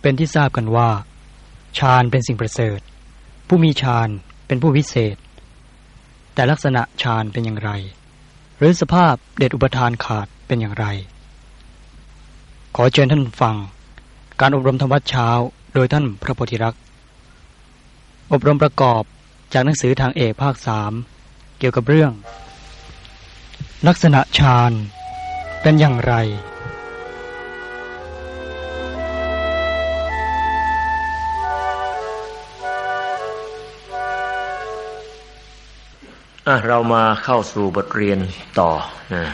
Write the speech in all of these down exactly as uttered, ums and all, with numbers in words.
เป็นที่ทราบกันว่าฌานเป็นสิ่งประเสริฐผู้มีฌานเป็นผู้วิเศษแต่ลักษณะฌานเป็นอย่างไรหรือสภาพเดชอุปทานขาดเป็นอย่างไรขอเชิญท่านฟังการอบรมธรรมวัดเช้าโดยท่านพระโพธิรักษ์อบรมประกอบจากหนังสือทางเอกภาคสามเกี่ยวกับเรื่องลักษณะฌานเป็นอย่างไรอ่ะเรามาเข้าสู่บทเรียนต่อนะ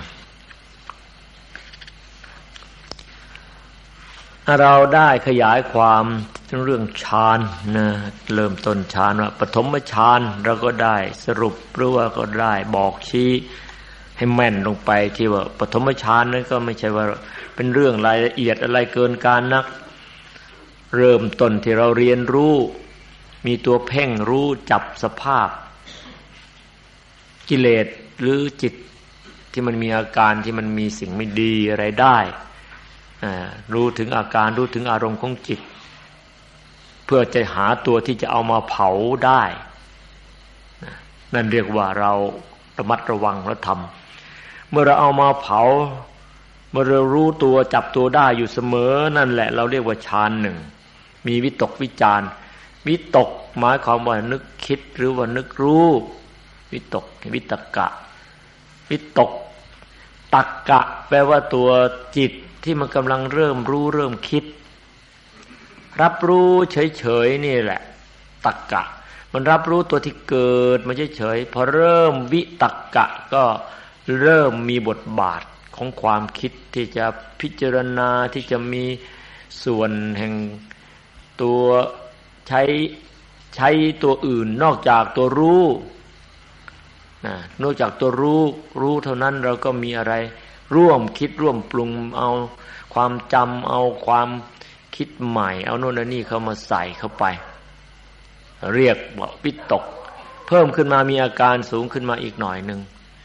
เราได้ขยายความเรื่องฌานนะเริ่มต้นฌานว่าปฐมฌานเราก็ได้สรุปหรือว่าก็ได้บอกชี้ให้แม่นลงไปที่ว่าปฐมฌานนั้นก็ไม่ใช่ว่าเป็นเรื่องรายละเอียดอะไรเกินการนักเริ่มต้นที่เราเรียนรู้มีตัวเพ่งรู้จับสภาพกิเลสหรือจิตที่มันมีอาการที่มันมีสิ่งไม่ดีอะไรได้รู้ถึงอาการรู้ถึงอารมณ์ของจิตเพื่อจะหาตัวที่จะเอามาเผาได้นั่นเรียกว่าเราระมัดระวังแล้วทำเมื่อเราเอามาเผาเมื่อเรารู้ตัวจับตัวได้อยู่เสมอนั่นแหละเราเรียกว่าฌานหนึ่งมีวิตกวิจารวิตกหมายความว่านึกคิดหรือว่านึกรู้วิตกวิตกะวิตกตักกะแปลว่าตัวจิตที่มันกำลังเริ่มรู้เริ่มคิดรับรู้เฉยๆนี่แหละตักกะมันรับรู้ตัวที่เกิดมาเฉยๆพอเริ่มวิตกะก็เริ่มมีบทบาทของความคิดที่จะพิจารณาที่จะมีส่วนแห่งตัวใช้ใช้ตัวอื่นนอกจากตัวรู้นอกจากตัวรู้รู้เท่านั้นเราก็มีอะไรร่วมคิดร่วมปรุงเอาความจำเอาความคิดใหม่เอาโน่นนี่เข้ามาใส่เข้าไปเรียกว่าวิตกเพิ่มขึ้นมามีอาการสูงขึ้นมาอีกหน่อยนึง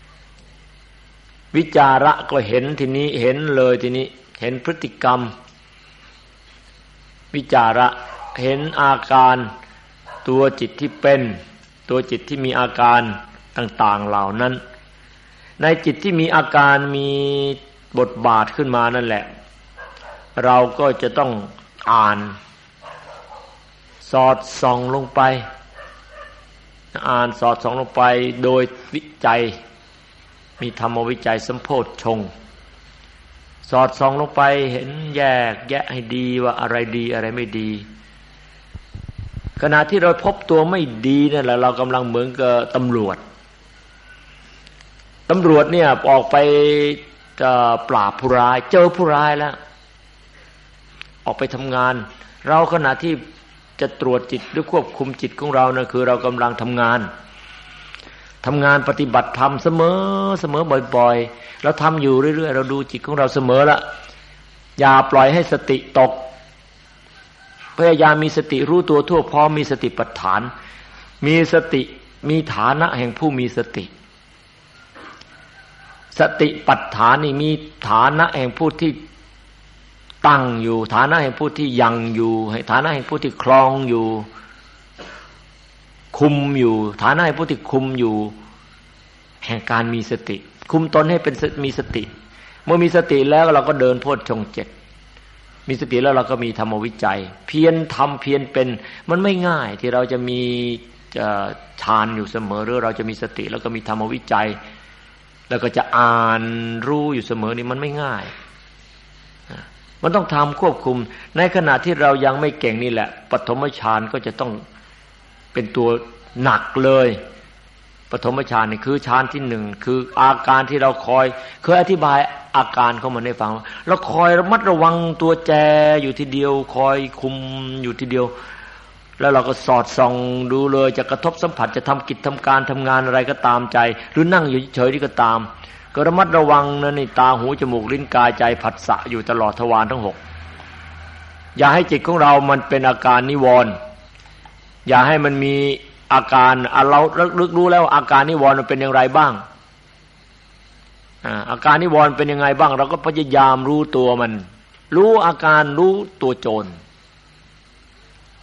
วิจาระก็เห็นทีนี้เห็นเลยทีนี้เห็นพฤติกรรมวิจาระเห็นอาการตัวจิตที่เป็นตัวจิตที่มีอาการต่างๆเหล่านั้นในจิตที่มีอาการมีบทบาทขึ้นมานั่นแหละเราก็จะต้องอ่านสอดส่องลงไปอ่านสอดส่องลงไปโดยวิจัยมีธรรมวิจัยสัมโพชฌงค์สอดส่องลงไปเห็นแยกแยะให้ดีว่าอะไรดีอะไรไม่ดีขณะที่เราพบตัวไม่ดีนั่นแหละเรากำลังเหมือนกับตำรวจตำรวจเนี่ยออกไปจะปราบผู้ร้ายเจอผู้ร้ายแล้วออกไปทำงานเราขณะที่จะตรวจจิตหรือควบคุมจิตของเรานะคือเรากำลังทำงานทำงานปฏิบัติธรรมเสมอเสมอบ่อยๆเราทำอยู่เรื่อยๆเราดูจิตของเราเสมอละอย่าปล่อยให้สติตกพยายามมีสติรู้ตัวทั่วพร้อมมีสติปัฏฐานมีสติมีฐานะแห่งผู้มีสติสติปัฏฐานนี่มีฐานะแห่งผู้ที่ตั้งอยู่ฐานะแห่งผู้ที่ยังอยู่ฐานะแห่งผู้ที่ครองอยู่คุมอยู่ฐานะแห่งผู้ที่คุมอยู่แห่งการมีสติคุมตนให้เป็นมีสติเมื่อมีสติแล้วเราก็เดินโพชฌงค์เจ็ดมีสติแล้วเราก็มีธรรมวิจัยเพียรทำเพียรเป็นมันไม่ง่ายที่เราจะมีฌานอยู่เสมอหรือเราจะมีสติแล้วก็มีธรรมวิจัยแล้วก็จะอ่านรู้อยู่เสมอนี่มันไม่ง่ายมันต้องทำควบคุมในขณะที่เรายังไม่เก่งนี่แหละปฐมฌานก็จะต้องเป็นตัวหนักเลยปฐมฌานนี่คือฌานที่หนึ่งคืออาการที่เราคอยเคยอธิบายอาการเข้ามาให้ฟังเราคอยระมัดระวังตัวแจอยู่ทีเดียวคอยคุมอยู่ทีเดียวแล้วเราก็สอดส่องดูเลยจะกระทบสัมผัสจะทำกิจทำการทำงานอะไรก็ตามใจหรือนั่งอยู่เฉยๆนี่ก็ตามก็ระมัดระวังนะนี่ตาหูจมูกลิ้นกายใจผัสสะอยู่ตลอดทวารทั้งหกอย่าให้จิตของเรามันเป็นอาการนิวรณ์อย่าให้มันมีอาการเราลึกรู้แล้วอาการนิวรณ์มันเป็นอย่างไรบ้าง อาการนิวรณ์เป็นยังไงบ้างเราก็พยายามรู้ตัวมันรู้อาการรู้ตัวโจร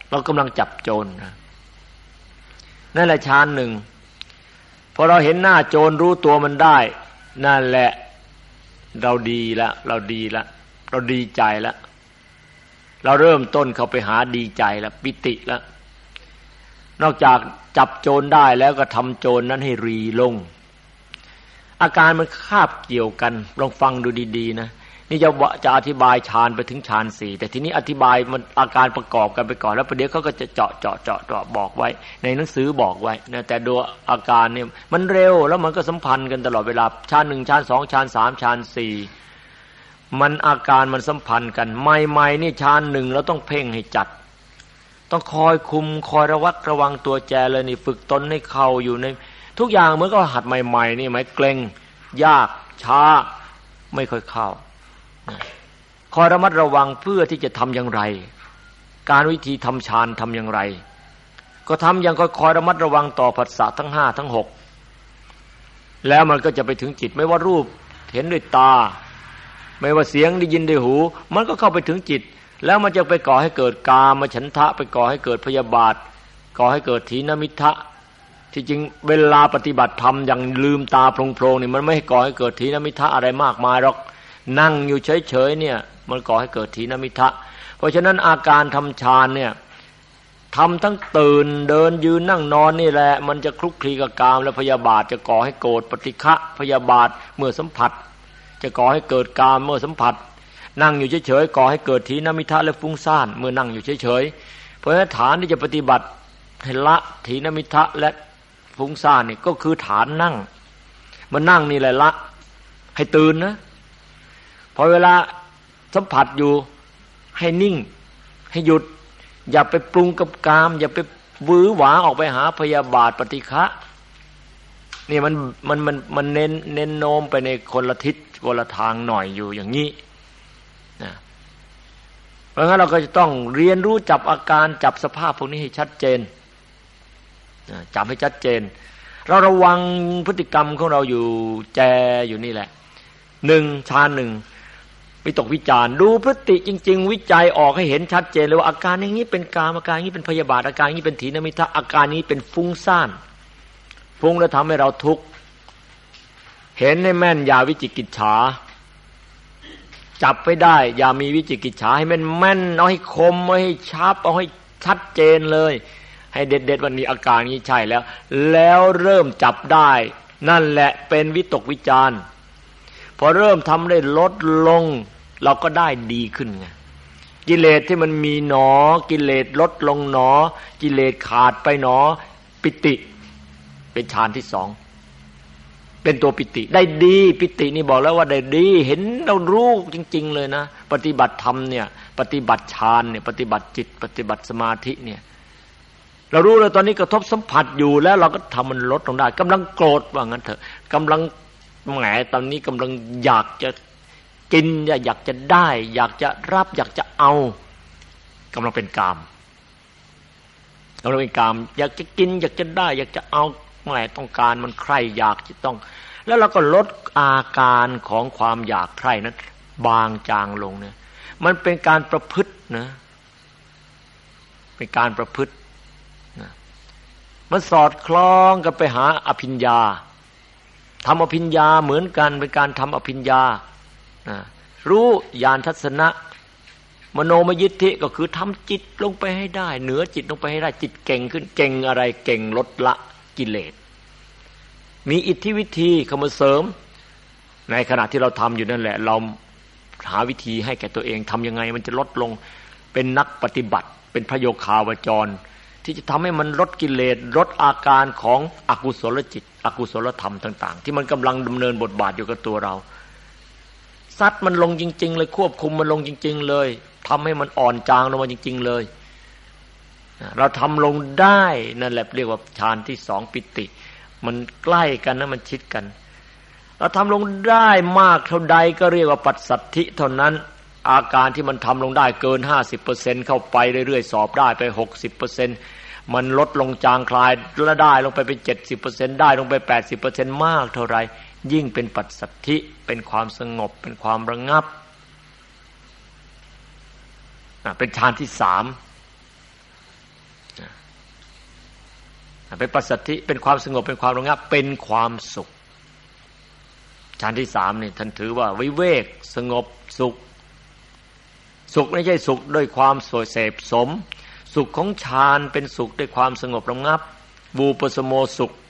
เรากำลังจับโจรนะนั่นแหละฌานหนึ่งพอเราเห็นหน้าโจรรู้ตัวมันได้นั่นแหละเราดีละเราดีละเราดีใจละเราเริ่มต้นเข้าไปหาดีใจละปิติละนอกจากจับโจรได้แล้วก็ทำโจรนั้นให้รีลงอาการมันคาบเกี่ยวกันลองฟังดูดีๆนะนี่จะจะอธิบายฌานไปถึงฌานสี่แต่ทีนี้อธิบายมันอาการประกอบกันไปก่อนแล้วประเดี๋ยวเขาก็จะเจาะเจาะเจาะเจาะบอกไว้ในหนังสือบอกไว้นะแต่ดูอาการเนี่ยมันเร็วแล้วมันก็สัมพันธ์กันตลอดเวลาฌานหนึ่งฌานสองฌานสามฌานสี่มันอาการมันสัมพันธ์กันใหม่ๆนี่ฌานหนึ่งเราต้องเพ่งให้จัดต้องคอยคุมคอยระวัดระวังตัวแจเลยนี่ฝึกตนให้เข้าอยู่ในทุกอย่างเหมือนกับหัดใหม่ๆนี่หมายเกร็งยากช้าไม่ค่อยเข้าคอยระมัดระวังเพื่อที่จะทำอย่างไรการวิธีทำฌานทำอย่างไรก็ทำอย่างคอยระมัดระวังต่อผัสสะทั้งห้าทั้งหกแล้วมันก็จะไปถึงจิตไม่ว่ารูปเห็นด้วยตาไม่ว่าเสียงได้ยินด้วยหูมันก็เข้าไปถึงจิตแล้วมันจะไปก่อให้เกิดกามฉันทะไปก่อให้เกิดพยาบาทก่อให้เกิดถีนมิทะที่จริงเวลาปฏิบัติธรรมอย่างลืมตาโพลงๆนี่มันไม่ให้ก่อให้เกิดถีนมิทะอะไรมากมายหรอกนั่งอยู่เฉยๆเนี่ยมันก่อให้เกิดถีนมิทะเพราะฉะนั้นอาการทำฌานเนี่ยทำทั้งตื่นเดินยืนนั่งนอนนี่แหละมันจะคลุกคลีกับกามและพยาบาทจะก่อให้โกรธปฏิฆะพยาบาทเมื่อสัมผัสจะก่อให้เกิดกามเมื่อสัมผัสนั่งอยู่เฉยๆก่อให้เกิดถีนมิทะและฟุ้งซ่านเมื่อนั่งอยู่เฉยๆเพราะฉะนั้นฐานที่จะปฏิบัติให้ละถีนมิทะและฟุ้งซ่านนี่ก็คือฐานนั่งมันนั่งนี่แหละละให้ตื่นนะพอเวลาสัมผัสอยู่ให้นิ่งให้หยุดอย่าไปปรุงกับกามอย่าไปวื้อหวาออกไปหาพยาบาทปฏิฆะนี่มันมันมันมันเน้นเน้นโน้มไปในคนละทิศคนละทางหน่อยอยู่อย่างนี้นะเพราะงั้นเราก็จะต้องเรียนรู้จับอาการจับสภาพพวกนี้ให้ชัดเจนจับให้ชัดเจนเราระวังพฤติกรรมของเราอยู่แจอยู่นี่แหละหนึ่งฌานหนึ่งวิตกวิจารดูพฤติจริงๆวิจัยออกให้เห็นชัดเจนเลยว่าอาการอย่างนี้เป็นกามอาการอย่างนี้เป็นพยาบาทอาการอย่างนี้เป็นถีนมิทะอาการนี้เป็นฟุ้งซ่านฟุ้งแล้วทำให้เราทุกข์เห็นให้แม่นอย่าวิจิกิจฉาจับไปได้อย่ามีวิจิกิจฉาให้แม่นแม่นเอาให้คมเอาให้ชับเอาให้ชัดเจนเลยให้เด็ดๆวันนี้อาการนี้ใช่แล้วแล้วเริ่มจับได้นั่นแหละเป็นวิตกวิจารพอเริ่มทำได้ลดลงเราก็ได้ดีขึ้นไงกิเลสที่มันมีหนอกิเลสลดลงหนอกิเลสขาดไปหนอปิติเป็นฌานที่สองเป็นตัวปิติได้ดีปิตินี่บอกแล้วว่าได้ดีเห็นเรารู้จริงๆเลยนะปฏิบัติธรรมเนี่ยปฏิบัติฌานเนี่ยปฏิบัติจิตปฏิบัติสมาธิเนี่ยเรารู้เลยตอนนี้กระทบสัมผัสอยู่แล้วเราก็ทำมันลดลงได้กำลังโกรธว่างั้นเถอะกำลังแหมตอนนี้กำลังอยากจะกินอยากจะได้อยากจะรับอยากจะเอากำลังเป็นกามกำลังเป็นกามอยากจะกินอยากจะได้อยากจะเอาแหมต้องการมันใคร่อยากจะต้องแล้วเราก็ลดอาการของความอยากใคร่นั้นบางจางลงเนี่ยมันเป็นการประพฤตินะเป็นการประพฤตินะมันสอดคล้องกันไปหาอภิญญาทำอภิญญาเหมือนกันเป็นการทำอภิญญารู้ญาณทัศนะมโนมยิทธิก็คือทำจิตลงไปให้ได้เหนือจิตลงไปให้ได้จิตเก่งขึ้นเก่งอะไรเก่งลดละกิเลสมีอิทธิวิธีเข้ามาเสริมในขณะที่เราทำอยู่นั่นแหละเราหาวิธีให้แก่ตัวเองทำยังไงมันจะลดลงเป็นนักปฏิบัติเป็นพระโยคาวจรที่จะทำให้มันลดกิเลสลดอาการของอกุศลจิตอกุศลธรรมต่างๆที่มันกำลังดำเนินบทบาทอยู่กับตัวเราซัดมันลงจริงๆเลยควบคุมมันลงจริงๆเลยทำให้มันอ่อนจางลงมาจริงๆเลยเราทำลงได้นั่นแหละเรียกว่าฌานที่สองปิติมันใกล้กันนะมันชิดกันเราทำลงได้มากเท่าใดก็เรียกว่าปัสสัทธิเท่านั้นอาการที่มันทำลงได้เกิน ห้าสิบเปอร์เซ็นต์ เข้าไปเรื่อยๆสอบได้ไป หกสิบเปอร์เซ็นต์ มันลดลงจางคลายแล้วได้ลงไปเป็น เจ็ดสิบเปอร์เซ็นต์ ได้ลงไป แปดสิบเปอร์เซ็นต์ มากเท่าไรยิ่งเป็นปัสสัทธิเป็นความสงบเป็นความระงับเป็นฌานที่สามเป็นปัสสัทธิเป็นความสงบเป็นความระงับเป็นความสุขฌานที่สามนี่ท่านถือว่าวิเวกสงบสุขสุขไม่ใช่สุขด้วยความสวยเสพสมสุขของฌานเป็นสุขด้วยความสงบระงับบูปสโมสุข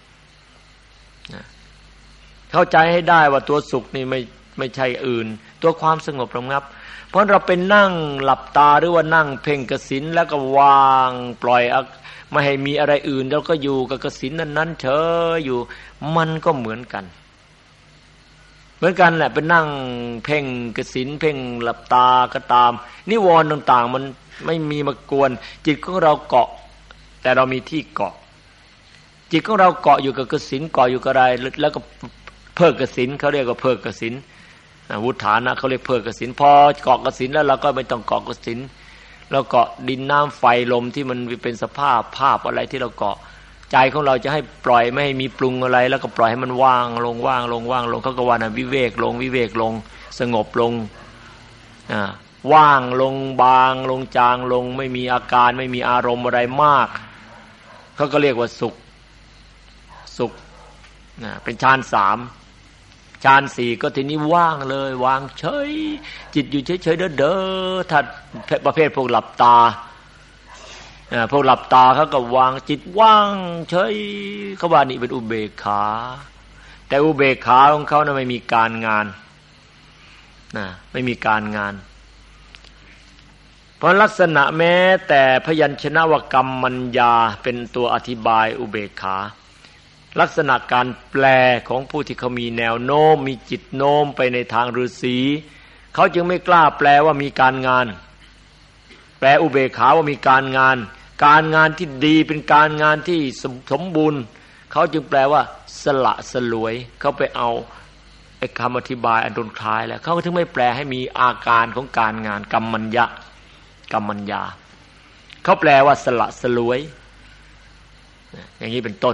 เข้าใจให้ได้ว่าตัวสุขนี่ไม่ไม่ใช่อื่นตัวความสงบระงับเพราะเราเป็นนั่งหลับตาหรือว่านั่งเพ่งกสิณแล้วก็วางปล่อยไม่ให้มีอะไรอื่นแล้วก็อยู่กับกสิณนั้นๆเฉยอยู่มันก็เหมือนกันเหมือนกันแหละเป็นนั่งเพ่งกสิณเพ่งหลับตาก็ตามนิวรณ์ต่างๆมันไม่มีมากวนจิตของเราเกาะแต่เรามีที่เกาะจิตของเราเกาะอยู่กับกสิณเกาะอยู่กับอะไรแล้วก็เพิกกสิณเขาเรียกว่าเพิกกสิณวุฒานะเขาเรียกเพิกกสิณพอเกาะกสิณแล้วเราก็ไม่ต้องเกาะกสิณเราเกาะดินน้ำไฟลมที่มันเป็นสภาพภาพอะไรที่เราเกาะใจของเราจะให้ปล่อยไม่ให้มีปรุงอะไรแล้วก็ปล่อยให้มันว่างลงว่างลงว่างลงเขาก็ว่านะวิเวกลงวิเวกลงสงบลงอ่าว่างลงบางลงจางลงไม่มีอาการไม่มีอารมณ์อะไรมากเขาก็เรียกว่าสุขสุขนะเป็นฌานสามฌานสี่ก็ทีนี้ว่างเลยวางเฉยจิตอยู่เฉยๆเด้อๆถ้าประเภทพวกหลับตาพวกหลับตาเขาก็วางจิตว่างเฉยเขาว่านี่เป็นอุเบกขาแต่อุเบกขาของเขานะไม่มีการงานนะไม่มีการงานเพราะลักษณะแม้แต่พยัญชนะวกรรมมัญญาเป็นตัวอธิบายอุเบกขาลักษณะการแปลของผู้ที่เขามีแนวโน้มมีจิตโน้มไปในทางฤาษีเขาจึงไม่กล้าแปลว่ามีการงานแปลอุเบกขาว่ามีการงานการงานที่ดีเป็นการงานที่สมบูรณ์เขาจึงแปลว่าสละสลวยเขาไปเอาไอ้คำอธิบายอันตรงคล้ายแล้วเขาก็ถึงไม่แปลให้มีอาการของการงานกรรมัญญะกรรมัญญาเขาแปลว่าสละสลวยอย่างนี้เป็นต้น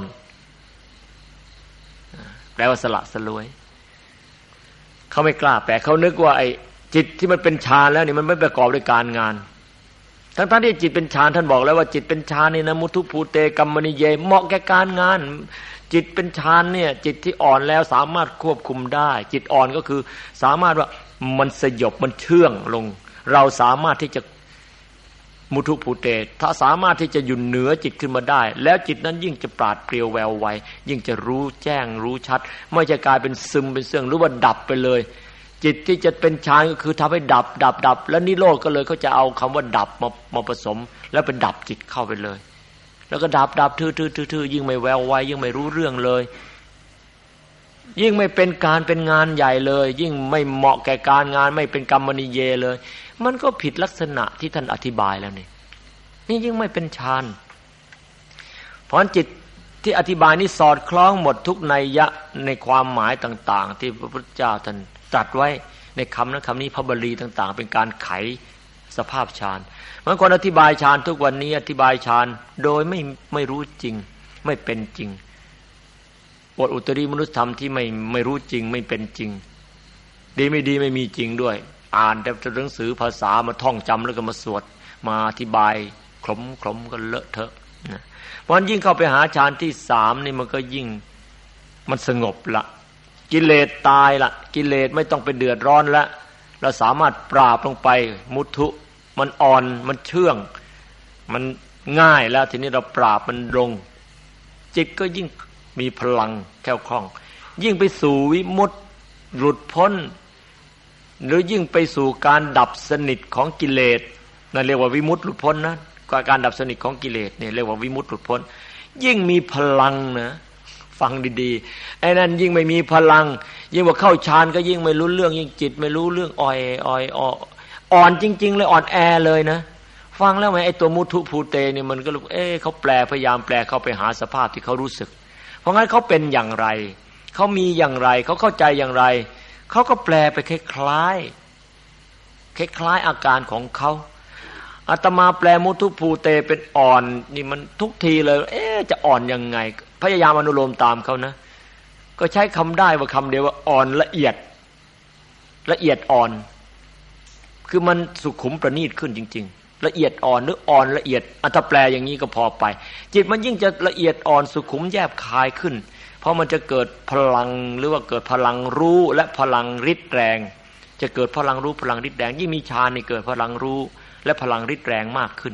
แปลว่าสละสลวยเขาไม่กล้าแปลเขานึกว่าไอ้จิตที่มันเป็นฌานแล้วนี่มันไม่ประกอบด้วยการงานทั้งๆที่จิตเป็นฌานท่านบอกแล้วว่าจิตเป็นฌานนี่นะมุทุภูเตกัมมณิเยเหมาะแก่การงานจิตเป็นฌานเนี่ยจิตที่อ่อนแล้วสามารถควบคุมได้จิตอ่อนก็คือสามารถว่ามันสยบมันเชื่องลงเราสามารถที่จะมุทุภูเตถ้าสามารถที่จะอยู่เหนือจิตขึ้นมาได้แล้วจิตนั้นยิ่งจะปราดเปรียวแววไวยิ่งจะรู้แจ้งรู้ชัดไม่จะกลายเป็นซึมเป็นเสื่องหรือว่าดับไปเลยจิตที่จะเป็นฌานก็คือทำให้ดับดับดับแล้วนิโรธก็เลยเขาจะเอาคำว่าดับมามาผสมแล้วเป็นดับจิตเข้าไปเลยแล้วก็ดับดับทื่อทื่อทื่อยิ่งไม่แววไวยิ่งไม่รู้เรื่องเลยยิ่งไม่เป็นการเป็นงานใหญ่เลยยิ่งไม่เหมาะแก่การงานไม่เป็นกรรมนิเยเลยมันก็ผิดลักษณะที่ท่านอธิบายแล้วนี่นี่ยิ่งไม่เป็นฌานเพราะจิตที่อธิบายนี่สอดคล้องหมดทุกนัยยะในความหมายต่างๆที่พระพุทธเจ้าท่านตรัสไว้ในคำนั้นคำนี้พระบาลีต่างๆเป็นการไขสภาพฌานบางคนอธิบายฌานทุกวันนี้อธิบายฌานโดยไม่ไม่รู้จริงไม่เป็นจริงบทอุตริมนุสธรรมที่ไม่ไม่รู้จริงไม่เป็นจริงดีไม่ดีไม่มีจริงด้วยอ่านแต่หนังสือภาษามาท่องจำแล้วก็มาสวดมาอธิบายคล้มคล้มก็เลอะเทอะนะเพราะยิ่งเข้าไปหาฌานที่สามนี่มันก็ยิ่งมันสงบละกิเลสตายละกิเลสไม่ต้องไปเดือดร้อนละเราสามารถปราบลงไปมุทุมันอ่อนมันเชื่องมันง่ายแล้วทีนี้เราปราบมันลงจิตก็ยิ่งมีพลังแข็งคล่องยิ่งไปสู่วิมุตติหลุดพ้นหรือยิ่งไปสู่การดับสนิทของกิเลสนั่นเรียกว่าวิมุตติหลุดพ้นนะการดับสนิทของกิเลสเนี่ยเรียกว่าวิมุตติหลุดพ้นยิ่งมีพลังนะฟังดีๆไอ้นั่นยิ่งไม่มีพลังยิ่งว่าเข้าฌานก็ยิ่งไม่รู้เรื่องยิ่งจิตไม่รู้เรื่องอ่อยอ่อยอ่อนจริงๆเลยอ่อนแอเลยนะฟังแล้วไหมไอ้ตัวมุทุภูเตนี่มันก็รู้เอ๊ะเขาแปลพยายามแปลเข้าไปหาสภาพที่เขารู้สึกเพราะงั้นเขาเป็นอย่างไรเขามีอย่างไรเขาเข้าใจอย่างไรเขาก็แปลไปคล้ายๆคล้ายๆอาการของเขาอาตมาแปลมุทุภูเตเป็นอ่อนนี่มันทุกทีเลยเอ๊ะจะอ่อนยังไงพยายามอนุโลมตามเขานะก็ใช้คำได้ว่าคำเดียวว่าอ่อนละเอียดละเอียดอ่อนคือมันสุขุมประณีตขึ้นจริงละเอียดอ่อนหรืออ่อนละเอียดอัตแปลอย่างนี้ก็พอไปจิตมันยิ่งจะละเอียดอ่อนสุขุมแยบคายขึ้นเพราะมันจะเกิดพลังหรือว่าเกิดพลังรู้และพลังฤทธิ์แรงจะเกิดพลังรู้พลังฤทธิ์แรงยิ่งมีฌานนี่เกิดพลังรู้และพลังฤทธิ์แรงมากขึ้น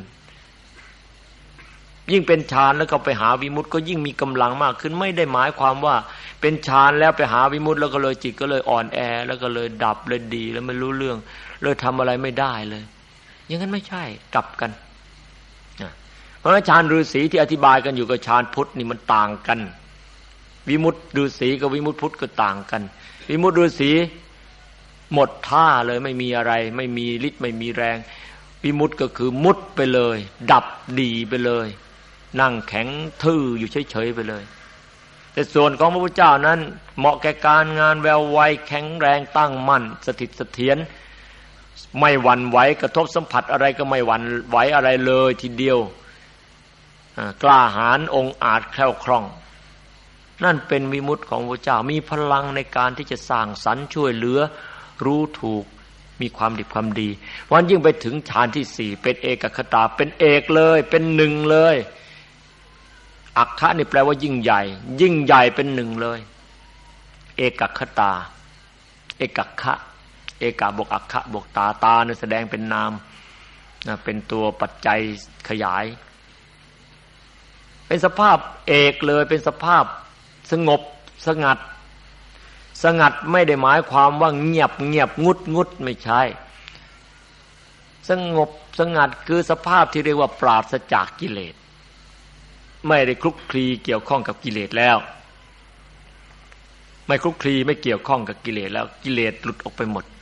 ยิ่งเป็นฌานแล้วก็ไปหาวิมุตติก็ยิ่งมีกำลังมากขึ้นไม่ได้หมายความว่าเป็นฌานแล้วไปหาวิมุตติแล้วก็เลยจิตก็เลยอ่อนแอแล้วก็เลยดับเลยดีแล้วไม่รู้เรื่องเลยทำอะไรไม่ได้เลยอย่างนั้นไม่ใช่กลับกันเพราะฉะนั้นฌานฤาษีที่อธิบายกันอยู่กับฌานพุทธนี่มันต่างกันวิมุตติฤาษีกับวิมุตติพุทธก็ต่างกันวิมุตติฤาษีหมดท่าเลยไม่มีอะไรไม่มีฤทธิ์ไม่มีแรงวิมุตติก็คือมุดไปเลยดับดีไปเลยนั่งแข็งทื่ออยู่เฉยๆไปเลยแต่ส่วนของพระพุทธเจ้านั้นเหมาะแก่การงานแววไวแข็งแรงตั้งมั่นสถิตเสถียรไม่หวั่นไหวกระทบสัมผัสอะไรก็ไม่หวั่นไหวอะไรเลยทีเดียวกล้าหาญองค์อาจแคล่วคล่องนั่นเป็นวิมุตติของพระเจ้ามีพลังในการที่จะสร้างสรรค์ช่วยเหลือรู้ถูกมีความดีความดีวันยิ่งไปถึงฌานที่สี่เป็นเอกคตาเป็นเอกเลยเป็นหนึ่งเลยอัคคะนี่แปลว่ายิ่งใหญ่ยิ่งใหญ่เป็นหนึ่งเลยเอกคตาเอกคะเอกาบวกอัคคะบวกตาตาเนี่ยแสดงเป็นนามนะเป็นตัวปัจจัยขยายเป็นสภาพเอกเลยเป็นสภาพสงบสงัดสงัดไม่ได้หมายความว่าเงียบเงียบงุดงุดไม่ใช่สงบสงัดคือสภาพที่เรียกว่าปราศจากกิเลสไม่ได้คลุกคลีเกี่ยวข้องกับกิเลสแล้วไม่คลุกคลีไม่เกี่ยวข้องกับกิเลสแล้วกิเลสหลุดออกไปหมด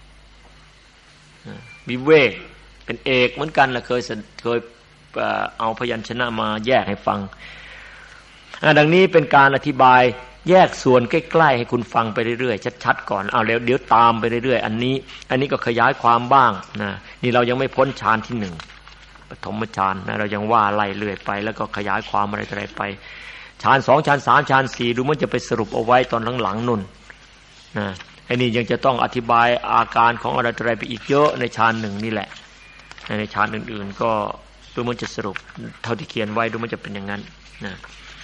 วิเวกเป็นเอกเหมือนกันนะเคยเคยเอาพยัญชนะมาแยกให้ฟังดังนี้เป็นการอธิบายแยกส่วนใกล้ๆให้คุณฟังไปเรื่อยๆชัดๆก่อนเอาแล้วเดี๋ยวตามไปเรื่อยๆอันนี้อันนี้ก็ขยายความบ้างนะนี่เรายังไม่พ้นฌานที่หนึ่งปฐมฌานนะเรายังว่าไล่เรื่อยไปแล้วก็ขยายความอะไรอะไรไปฌานสองฌานสามฌานสี่ดูมันจะไปสรุปเอาไว้ตอนหลังๆนุ่นนะไอ้นี่ยังจะต้องอธิบายอาการของอะไรอะไรไปอีกเยอะในฌานหนึ่งนี่แหละในฌานอื่นๆก็ดูมันจะสรุปเท่าที่เขียนไว้ดูมันจะเป็นอย่างนั้นนะ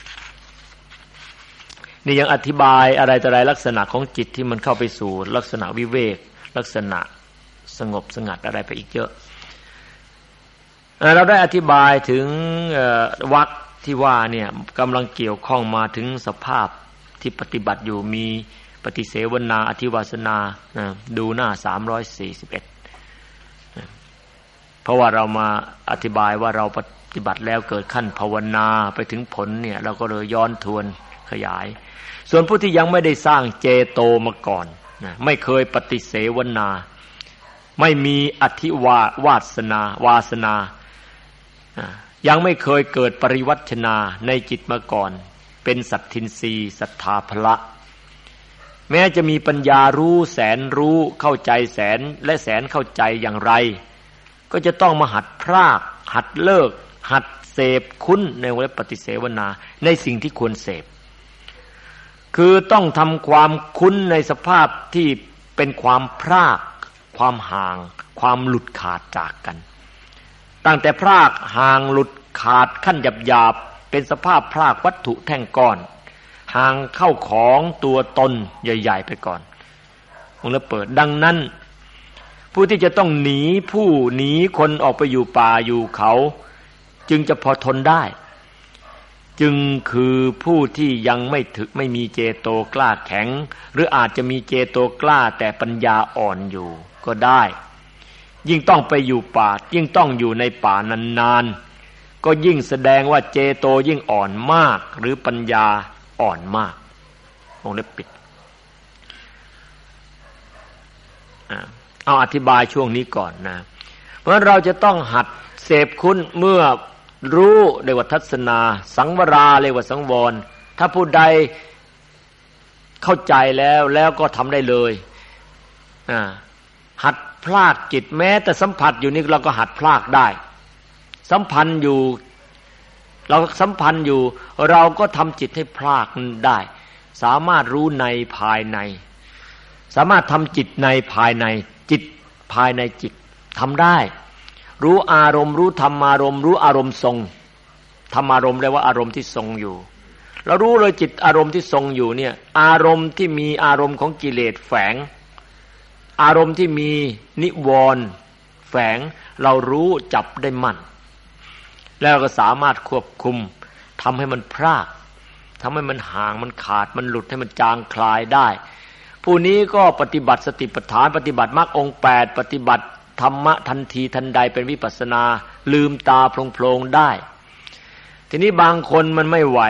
นี่ยังอธิบายอะไรต่ออะไรลักษณะของจิตที่มันเข้าไปสู่ลักษณะวิเวกลักษณะสงบสงัดอะไรไปอีกเยอะเราได้อธิบายถึงวรรคที่ว่าเนี่ยกำลังเกี่ยวข้องมาถึงสภาพที่ปฏิบัติอยู่มีปฏิเสวนาอธิวาสนาดูหน้าสามร้อยสี่สิบเอ็ดเพราะว่าเรามาอธิบายว่าเราปฏิบัติแล้วเกิดขั้นภาวนาไปถึงผลเนี่ยเราก็เลยย้อนทวนขยายส่วนผู้ที่ยังไม่ได้สร้างเจโตมาก่อนนะไม่เคยปฏิเสวนาไม่มีอธิวาวาสนาวาสนายังไม่เคยเกิดปริวัชนาในจิตมาก่อนเป็นสัตทินรีศรัทธาภละแม้จะมีปัญญารู้แสนรู้เข้าใจแสนและแสนเข้าใจอย่างไรก็จะต้องมาหัดพรากหัดเลิกหัดเสพคุ้นในวงเล็บปฏิเสวนาในสิ่งที่ควรเสพคือต้องทำความคุ้นในสภาพที่เป็นความพรากความห่างความหลุดขาดจากกันตั้งแต่พรากห่างหลุดขาดขั้นหยาบๆเป็นสภาพพรากวัตถุแท่งก้อนห่างเข้าของตัวตนใหญ่ๆไปก่อนวงเล็บเปิดดังนั้นผู้ที่จะต้องหนีผู้หนีคนออกไปอยู่ป่าอยู่เขาจึงจะพอทนได้จึงคือผู้ที่ยังไม่ถึกไม่มีเจโตกล้าแข็งหรืออาจจะมีเจโตกล้าแต่ปัญญาอ่อนอยู่ก็ได้ยิ่งต้องไปอยู่ป่ายิ่งต้องอยู่ในป่านานๆก็ยิ่งแสดงว่าเจโตยิ่งอ่อนมากหรือปัญญาอ่อนมากวงเล็บปิดเอาอธิบายช่วงนี้ก่อนนะเพราะเราจะต้องหัดเสพคุ้นเมื่อรู้เรียกว่าทัศนาสังวราเรียกว่าสังวรถ้าผู้ใดเข้าใจแล้วแล้วก็ทำได้เลยอ่าหัดพลากจิตแม้แต่สัมผัสอยู่นี่เราก็หัดพลากได้สัมพันธ์อยู่เราสัมพันธ์อยู่เราก็ทำจิตให้พลากได้สามารถรู้ในภายในสามารถทำจิตในภายในจิตภายในจิตทำได้รู้อารมณ์รู้ธรรมารมณ์รู้อารมณ์ทรงธรรมารมณ์แปลว่าอารมณ์ที่ทรงอยู่เรารู้เลยจิตอารมณ์ที่ทรงอยู่เนี่ยอารมณ์ที่มีอารมณ์ของกิเลสแฝงอารมณ์ที่มีนิวรณ์แฝงเรารู้จับได้มั่นแล้วเราก็สามารถควบคุมทำให้มันพรากทำให้มันห่างมันขาดมันหลุดให้มันจางคลายได้ผู้นี้ก็ปฏิบัติสติปัฏฐานปฏิบัติมรรคองค์แปดปฏิบัติธรรมะทันทีทันใดเป็นวิปัสสนาลืมตาโพลงๆได้ทีนี้บางคนมันไม่ไหว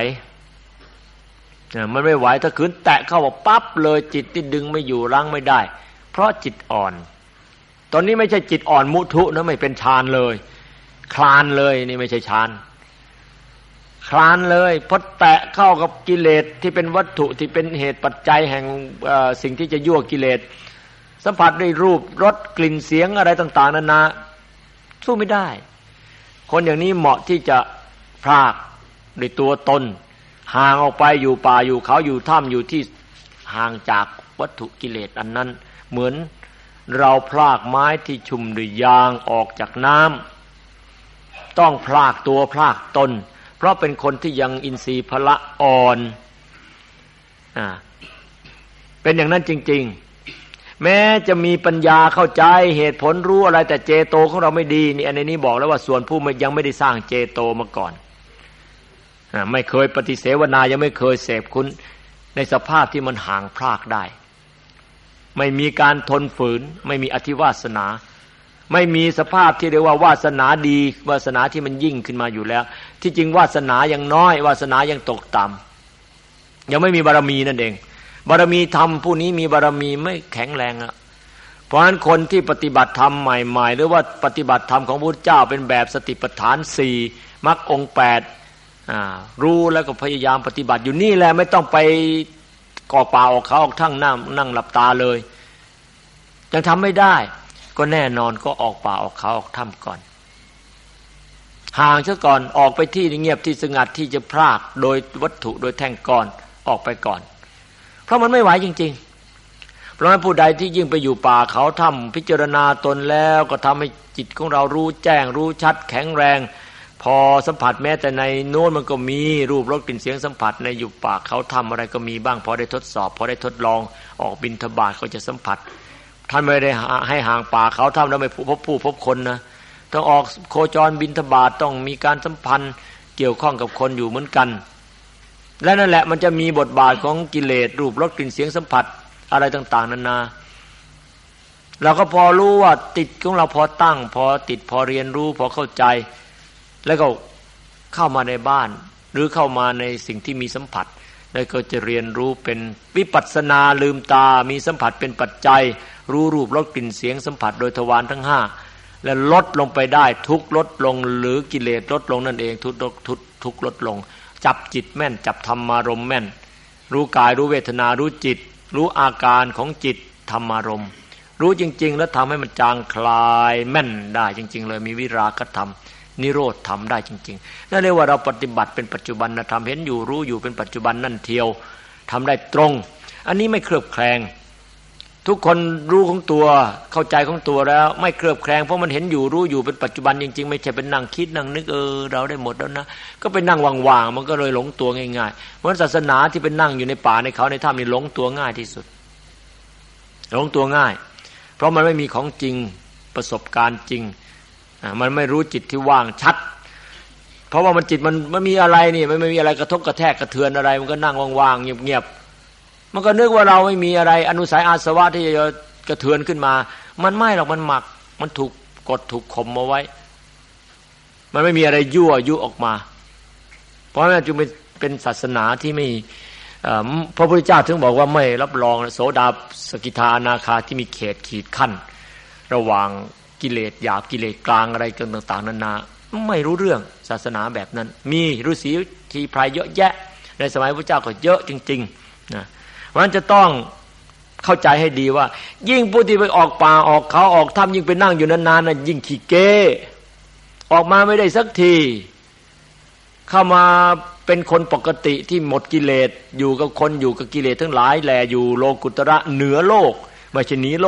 มันไม่ไหวถ้าขืนแตะเข้าปั๊บเลยจิตที่ดึงไม่อยู่รั้งไม่ได้เพราะจิตอ่อนตอนนี้ไม่ใช่จิตอ่อนมุทุนะไม่เป็นฌานเลยคลานเลยนี่ไม่ใช่ฌานคลานเลยพอแตะเข้ากับกิเลสที่เป็นวัตถุที่เป็นเหตุปัจจัยแห่งสิ่งที่จะยั่วกิเลสสัมผัสด้วยรูปรสกลิ่นเสียงอะไรต่างๆนานาสู้ไม่ได้คนอย่างนี้เหมาะที่จะพรากด้วยตัวตนห่างออกไปอยู่ป่าอยู่เขาอยู่ถ้ำอยู่ที่ห่างจากวัตถุกิเลสอันนั้นเหมือนเราพรากไม้ที่ชุ่มด้วยยางออกจากน้ำต้องพรากตัวพรากตนเพราะเป็นคนที่ยังอินทรีย์พละอ่อนอ่าเป็นอย่างนั้นจริงๆแม้จะมีปัญญาเข้าใจเหตุผลรู้อะไรแต่เจโตของเราไม่ดีนี่อันนี้บอกแล้วว่าส่วนผู้ยังไม่ได้สร้างเจโตมาก่อนอ่าไม่เคยปฏิเสวนายังไม่เคยเสพคุณในสภาพที่มันห่างพรากได้ไม่มีการทนฝืนไม่มีอธิวาสนาไม่มีสภาพที่เรียกว่าวาสนาดีวาสนาที่มันยิ่งขึ้นมาอยู่แล้วที่จริงวาสนายังน้อยวาสนายังตกต่ำยังไม่มีบารมีนั่นเองบารมีธรรมผู้นี้มีบารมีไม่แข็งแรงอ่ะเพราะฉะนั้นคนที่ปฏิบัติธรรมใหม่ๆหรือว่าปฏิบัติธรรมของพระพุทธเจ้าเป็นแบบสติปัฏฐานสี่มรรคองค์แปดอ่ารู้แล้วก็พยายามปฏิบัติอยู่นี่แหละไม่ต้องไปก่อป่าออกเขาออกทั้งนั่งนั่งหลับตาเลยยังทำไม่ได้ก็แน่นอนก็ออกป่าออกเขาออกถ้ำก่อนห่างซะก่อนออกไปที่เงียบที่สงัดที่จะพรากโดยวัตถุโดยแท่งก้อนออกไปก่อนเพราะมันไม่ไหวจริงๆเพราะฉะนั้นผู้ใดที่ยิ่งไปอยู่ป่าเขาถ้ำพิจารณาตนแล้วก็ทำให้จิตของเรารู้แจ้งรู้ชัดแข็งแรงพอสัมผัสแม้แต่ในโน้นมันก็มีรูปรสกลิ่นเสียงสัมผัสในอยู่ป่าเขาถ้ำอะไรก็มีบ้างพอได้ทดสอบพอได้ทดลองออกบิณฑบาตก็จะสัมผัสท่านไม่ได้ให้ห่างป่าเขาถ้ำแล้วไม่พบผู้พบคนนะต้องออกโคจรบิณฑบาตต้องมีการสัมพันธ์เกี่ยวข้องกับคนอยู่เหมือนกันและนั่นแหละมันจะมีบทบาทของกิเลสรูปรสกลิ่นเสียงสัมผัสอะไรต่างๆนานาเราก็พอรู้ว่าติดของเราพอตั้งพอติดพอเรียนรู้พอเข้าใจแล้วก็เข้ามาในบ้านหรือเข้ามาในสิ่งที่มีสัมผัสแล้วก็จะเรียนรู้เป็นวิปัสสนาลืมตามีสัมผัสเป็นปัจจัยรู้รูปรสกลิ่นเสียงสัมผัสโดยทวารทั้งห้าและลดลงไปได้ทุกลดลงหรือกิเลสลดลงนั่นเองทุกทุกทุกลดลงจับจิตแม่นจับธรรมารมณ์แม่นรู้กายรู้เวทนารู้จิตรู้อาการของจิตธรรมารมณ์รู้จริงๆแล้วทำให้มันจางคลายแม่นได้จริงๆเลยมีวิราคะธรรมนิโรธทำได้จริงๆนั่นเรียกว่าเราปฏิบัติเป็นปัจจุบันธรรมเห็นอยู่รู้อยู่เป็นปัจจุบันนั่นเทียวทำได้ตรงอันนี้ไม่เคลือบแคลงทุกคนรู้ของตัวเข้าใจของตัวแล้วไม่เคลือบแคลงเพราะมันเห็นอยู่รู้อยู่เป็นปัจจุบันจริงๆไม่ใช่เป็นนั่งคิดนั่งนึกเออเราได้หมดแล้วนะก็ไปนั่งว่างๆมันก็เลยหลงตัวง่ายๆเพราะศาสนาที่เป็นนั่งอยู่ในป่าในเขาในถ้ำนี่หลงตัวง่ายที่สุดหลงตัวง่ายเพราะมันไม่มีของจริงประสบการณ์จริงมันไม่รู้จิตที่ว่างชัดเพราะว่ามันจิตมันมันมีอะไรนี่มันไม่มีอะไรกระทบกระแทกกระเทือนอะไรมันก็นั่งว่างๆเงียบๆมันก็นึกว่าเราไม่มีอะไรอนุสัยอาสวะที่จะกระเทือนขึ้นมามันไม่หรอกมันหมักมันถูกกดถูกข่มเอาไว้มันไม่มีอะไรยั่วยุออกมาเพราะฉะนั้นจึงเป็นเป็นศาสนาที่ไม่พระพุทธเจ้าถึงบอกว่าไม่รับรองโสดาสกิทาอนาคาที่มีเขตขีดขั้นระหว่างกิเลสหยาบกิเลสกลางอะไรต่างๆนานาไม่รู้เรื่องศาสนาแบบนั้นมีฤาษีทีไพรเยอะแยะในสมัยพระเจ้าก็เยอะจริงๆนะเพราะฉะนั้นจะต้องเข้าใจให้ดีว่ายิ่งผู้ที่ไปออกป่าออกเขาออกถ้ำยิ่งไปนั่งอยู่นานๆน่ะยิ่งขี้เก้ออกมาไม่ได้สักทีเข้ามาเป็นคนปกติที่หมดกิเลสอยู่กับคนอยู่กับกิเลสทั้งหลายแลอยู่โลกุตระเหนือโลกไม่ใช่หนีโลก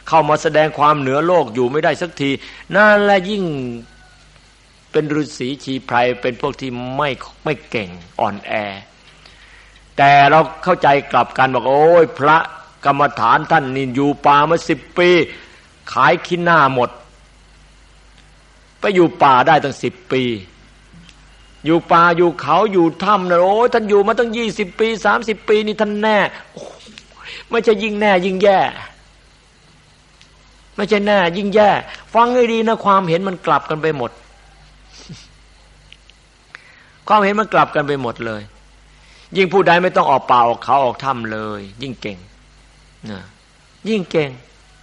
เข้ามาแสดงความเหนือโลกอยู่ไม่ได้สักทีนั่นแหละยิ่งเป็นฤาษีชีไพรเป็นพวกที่ไม่ไม่เก่งอ่อนแอแต่เราเข้าใจกลับกันบอกโอ้ยพระกรรมฐานท่านนี่อยู่ป่ามาสิบปีขายขี้หน้าหมดไปอยู่ป่าได้ตั้งสิบปีอยู่ป่าอยู่เขาอยู่ถ้ำนะโอ้ยท่านอยู่มาตั้งยี่สิบปีสามสิบปีนี่ท่านแน่ไม่ใช่ยิ่งแน่ยิ่งแย่ไม่ใช่แน่ยิ่งแย่ฟังให้ดีนะความเห็นมันกลับกันไปหมดความเห็นมันกลับกันไปหมดเลยยิ่งผู้ใดไม่ต้องออกป่าออกเขาออกถ้ำเลยยิ่งเก่งนะยิ่งเก่ง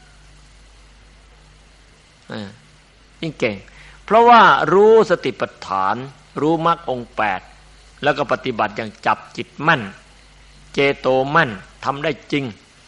ยิ่งเก่งเพราะว่ารู้สติปัฏฐานรู้มรรคองค์แปดแล้วก็ปฏิบัติอย่างจับจิตมั่นเจโตมั่นทำได้จริง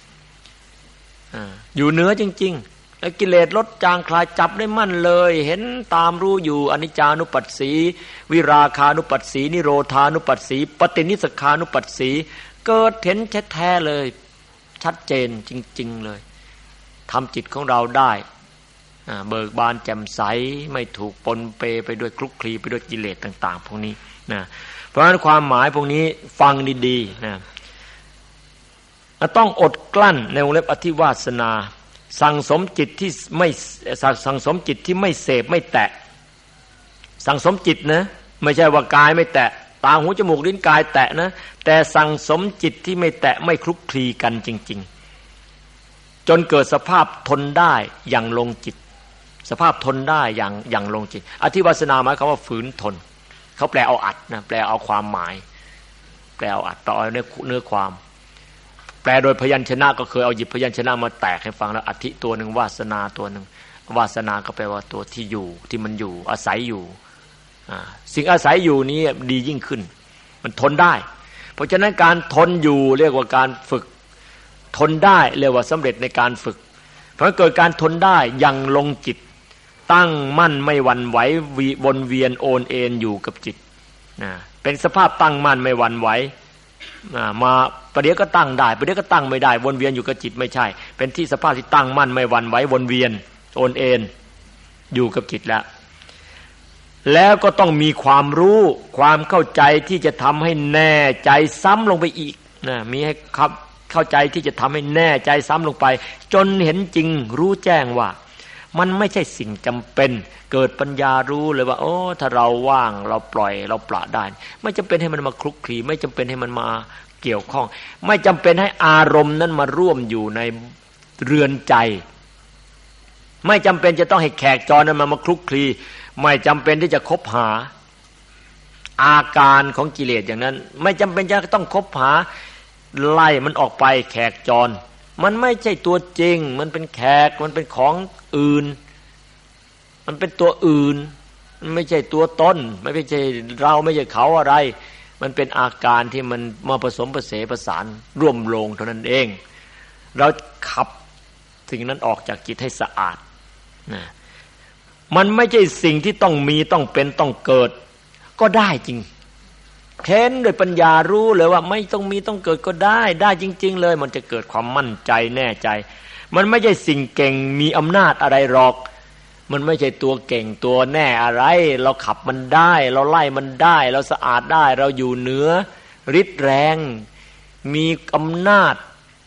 อยู่เหนือจริงๆแล้วกิเลสลดจางคลายจับได้มั่นเลยเห็นตามรู้อยู่อนิจจานุปัสสีวิราคานุปัสสีนิโรธานุปัสสีปฏินิสสขานุปัสสีเกิดเห็นแท้ๆเลยชัดเจนจริงๆเลยทำจิตของเราได้เบิกบานแจ่มใสไม่ถูกปนเปไปด้วยคลุกคลีไปด้วยกิเลสต่างๆพวกนี้นะเพราะฉะนั้นความหมายพวกนี้ฟังดีๆนะต้องอดกลั้นในวงเล็บอธิวาสนาสั่งสมจิตที่ไม่สั่งสมจิตที่ไม่เสพไม่แตะสั่งสมจิตนะไม่ใช่ว่ากายไม่แตะตาหูจมูกลิ้นกายแตะนะแต่สั่งสมจิตที่ไม่แตะไม่คลุกคลีกันจริงๆจนเกิดสภาพทนได้อย่างลงจิตสภาพทนได้อย่างอย่างลงจิตอธิวาสนาหมายความว่าฝืนทนเขาแปลเอาอัดนะแปลเอาความหมายแปลเอาอัดต่อเอาเนื้อเนื้อความแปลโดยพยัญชนะก็เคยเอาหยิบพยัญชนะมาแตกให้ฟังแล้วอธิตัวหนึ่งวาสนาตัวหนึ่งวาสนาก็แปลว่าตัวที่อยู่ที่มันอยู่อาศัยอยู่สิ่งอาศัยอยู่นี้ดียิ่งขึ้นมันทนได้เพราะฉะนั้นการทนอยู่เรียกว่าการฝึกทนได้เรียกว่าสำเร็จในการฝึกเพราะเกิดการทนได้ยังลงจิตตั้งมั่นไม่หวั่นไหววนเวียนโอนเอ็นอยู่กับจิตนะเป็นสภาพตั้งมั่นไม่หวั่นไหวมาประเดี๋ยวก็ตั้งได้ประเดี๋ยวก็ตั้งไม่ได้วนเวียนอยู่กับจิตไม่ใช่เป็นที่สภาพที่ตั้งมั่นไม่หวั่นไหววนเวียนโอนเอ็นอยู่กับจิตแล้วแล้วก็ต้องมีความรู้ความเข้าใจที่จะทำให้แน่ใจซ้ำลงไปอีกนะมีให้ครับเข้าใจที่จะทำให้แน่ใจซ้ำลงไปจนเห็นจริงรู้แจ้งว่ามันไม่ใช่สิ่งจำเป็นเกิดปัญญารู้เลยว่าโอ้ถ้าเราว่างเราปล่อยเราปละได้ไม่จำเป็นให้มันมาคลุกคลีไม่จำเป็นให้มันมาเกี่ยวข้องไม่จำเป็นให้อารมณ์นั้นมาร่วมอยู่ในเรือนใจไม่จำเป็นจะต้องให้แขกจรนั้นมามาคลุกคลีไม่จำเป็นที่จะคบหาอาการของกิเลสอย่างนั้นไม่จำเป็นจะต้องคบหาไล่มันออกไปแขกจรมันไม่ใช่ตัวจริงมันเป็นแขกมันเป็นของอื่นมันเป็นตัวอื่นมันไม่ใช่ตัวตนไม่ใช่เราไม่ใช่เขาอะไรมันเป็นอาการที่มันมาผสมผสานประสานร่วมลงเท่านั้นเองเราขับสิ่งนั้นออกจากจิตให้สะอาดนะมันไม่ใช่สิ่งที่ต้องมีต้องเป็นต้องเกิดก็ได้จริงเค้นโดยปัญญารู้เลยว่าไม่ต้องมีต้องเกิดก็ได้ได้จริงๆเลยมันจะเกิดความมั่นใจแน่ใจมันไม่ใช่สิ่งเก่งมีอำนาจอะไรหรอกมันไม่ใช่ตัวเก่งตัวแน่อะไรเราขับมันได้เราไล่มันได้เราสะอาดได้เราอยู่เหนือฤทธิ์แรงมีอำนาจ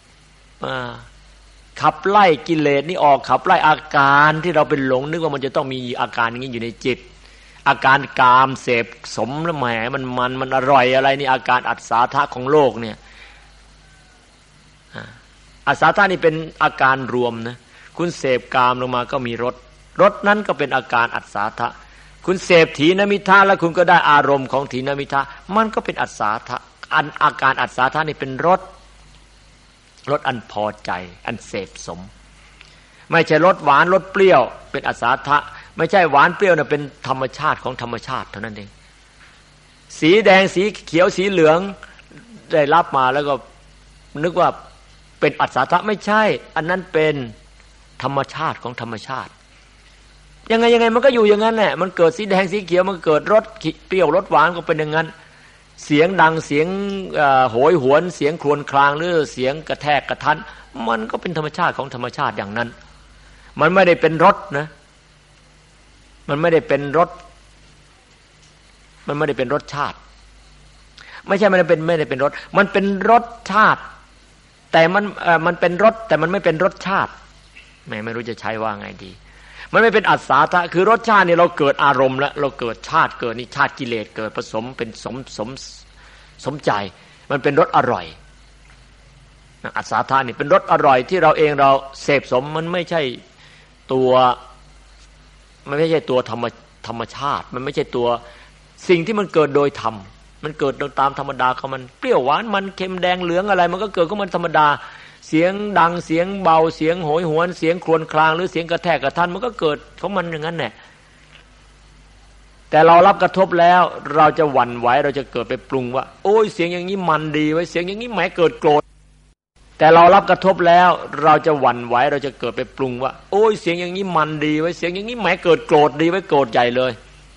ขับไล่กิเลสนี่ออกขับไล่อาการที่เราเป็นหลงนึกว่ามันจะต้องมีอาการอย่างนี้อยู่ในจิตอาการกามเสพสมแล้วแหมมันมันมันอร่อยอะไรนี่อาการอัศทะของโลกเนี่ยอัศทะนี่เป็นอาการรวมนะคุณเสพกามลงมาก็มีรสรสนั้นก็เป็นอาการอัศทะคุณเสพถีนมิทะแล้วคุณก็ได้อารมณ์ของถีนมิทะมันก็เป็นอัศทะอันอาการอัศทะนี่เป็นรสรสอันพอใจอันเสพสมไม่ใช่รสหวานรสเปรี้ยวเป็นอัศทะไม่ใช่หวานเปรี้ยวนะเป็นธรรมชาติของธรรมชาติเท่านั้นเองสีแดงสีเขียวสีเหลืองได้รับมาแล้วก็นึกว่าเป็นอัศทะไม่ใช่อันนั้นเป็นธรรมชาติของธรรมชาติยังไงยังไงมันก็อยู่อย่างนั้นแหละมันเกิดสีแดงสีเขียวมันเกิดรสเปรี้ยวรสหวานก็เป็นอย่างนั้นเสียงดังเสียงโหยหวนเสียงครวญครางหรือเสียงกระแทกกระทันมันก็เป็นธรรมชาติของธรรมชาติอย่างนั้นมันไม่ได้เป็นรสนะมันไม่ได้เป็นรสมันไม่ได้เป็นรสชาติไม่ใช่มันเป็นไม่ได้เป็นรสมันเป็นรสชาติแต่มันเอ่อมันเป็นรสแต่มันไม่เป็นรสชาติแม่ไม่รู้จะใช้ว่าไงดีมันไม่เป็นอัศทะคือรสชาตินี่เราเกิดอารมณ์แล้วเราเกิดชาติเกิดนี่ชาติกิเลสเกิดผสมเป็นสมสมสมใจมันเป็นรสอร่อยอัศทะนี่เป็นรสอร่อยที่เราเองเราเสพสมมันไม่ใช่ตัวมันไม่ใช่ตัวธรรมธรรมชาติมันไม่ใช่ตัวสิ่งที่มันเกิดโดยธรรมมันเกิดตามธรรมดาของมันเปรี้ยวหวานมันเค็มแดงเหลืองอะไรมันก็เกิดของมันธรรมดาเสียงดังเสียงเบาเสียงโหยหวนเสียงครวญครางหรือเสียงกระแทกกระทันมันก็เกิดของมันอย่างนั้นแหละแต่เรารับกระทบแล้วเราจะหวั่นไหวเราจะเกิดไปปรุงว่าโอ้ยเสียงอย่างนี้มันดีไว้เสียงอย่างนี้แหมเกิดโกรธแต่เรารับกระทบแล้วเราจะหวั่นไหวเราจะเกิดไปปรุงว่าโอ้ยเสียงอย่างนี้มันดีไว้เสียงอย่างนี้แหมเกิดโกรธดีไว้โกรธใหญ่เลย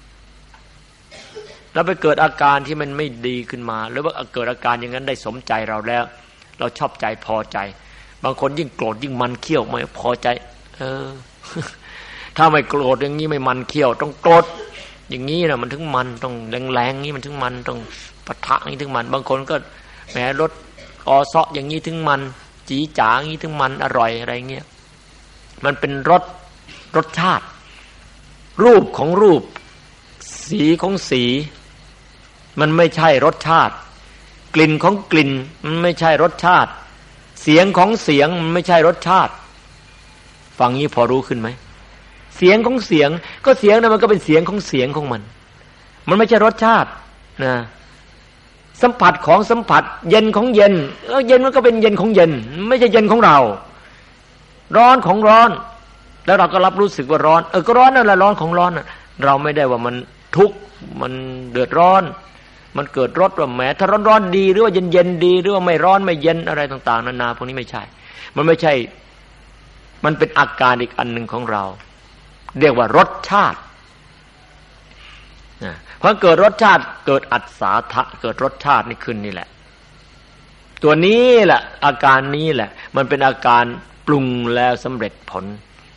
แล้วไปเกิดอาการที่มันไม่ดีขึ้นมาหรือว่าเกิดอาการอย่างนั้นได้สมใจเราแล้วเราชอบใจพอใจบางคนยิ่งโกรธยิ่งมันเคี้ยวไม่พอใจเออ ถ้าไม่โกรธอย่างนี้ไม่มันเคี้ยวต้องโกรธอย่างนี้นะมันถึงมันต้องแรงๆนี้มันถึงมันต้องปะทะนี้ถึงมันบางคนก็แหมรสออเซาะอย่างนี้ถึงมันจี๋จ๋าอย่างนี้ถึงมันอร่อยอะไรเงี้ยมันเป็นรสรสชาติรูปของรูปสีของสีมันไม่ใช่รสชาติกลิ่นของกลิ่นมันไม่ใช่รสชาติเสียงของเสียงมันไม่ใช่รสชาติฟังนี้พอรู้ขึ้นไหมเสียงของเสียงก็เสียงนะมันก็เป็นเสียงของเสียงของมันมันไม่ใช่รสชาตินะสัมผัสของสัมผัสเย็นของเย็นเออเย็นมันก็เป็นเย็นของเย็นไม่ใช่เย็นของเราร้อนของร้อนแล้วเราก็รับรู้สึกว่าร้อนเออก็ร้อนนั่นแหละร้อนของร้อนน่ะเราไม่ได้ว่ามันทุกข์มันเดือดร้อนมันเกิดรสว่าแหมถ้าร้อนๆดีหรือว่าเย็นๆดีหรือว่าไม่ร้อนไม่เย็นอะไรต่างๆนานาพวกนี้ไม่ใช่มันไม่ใช่มันเป็นอาการอีกอันหนึ่งของเราเรียกว่ารสชาตินะพอเกิดรสชาติเกิดอัศทะเกิดรสชาตินี่ขึ้นนี่แหละตัวนี้แหละอาการนี้แหละมันเป็นอาการปรุงแล้วสำเร็จผล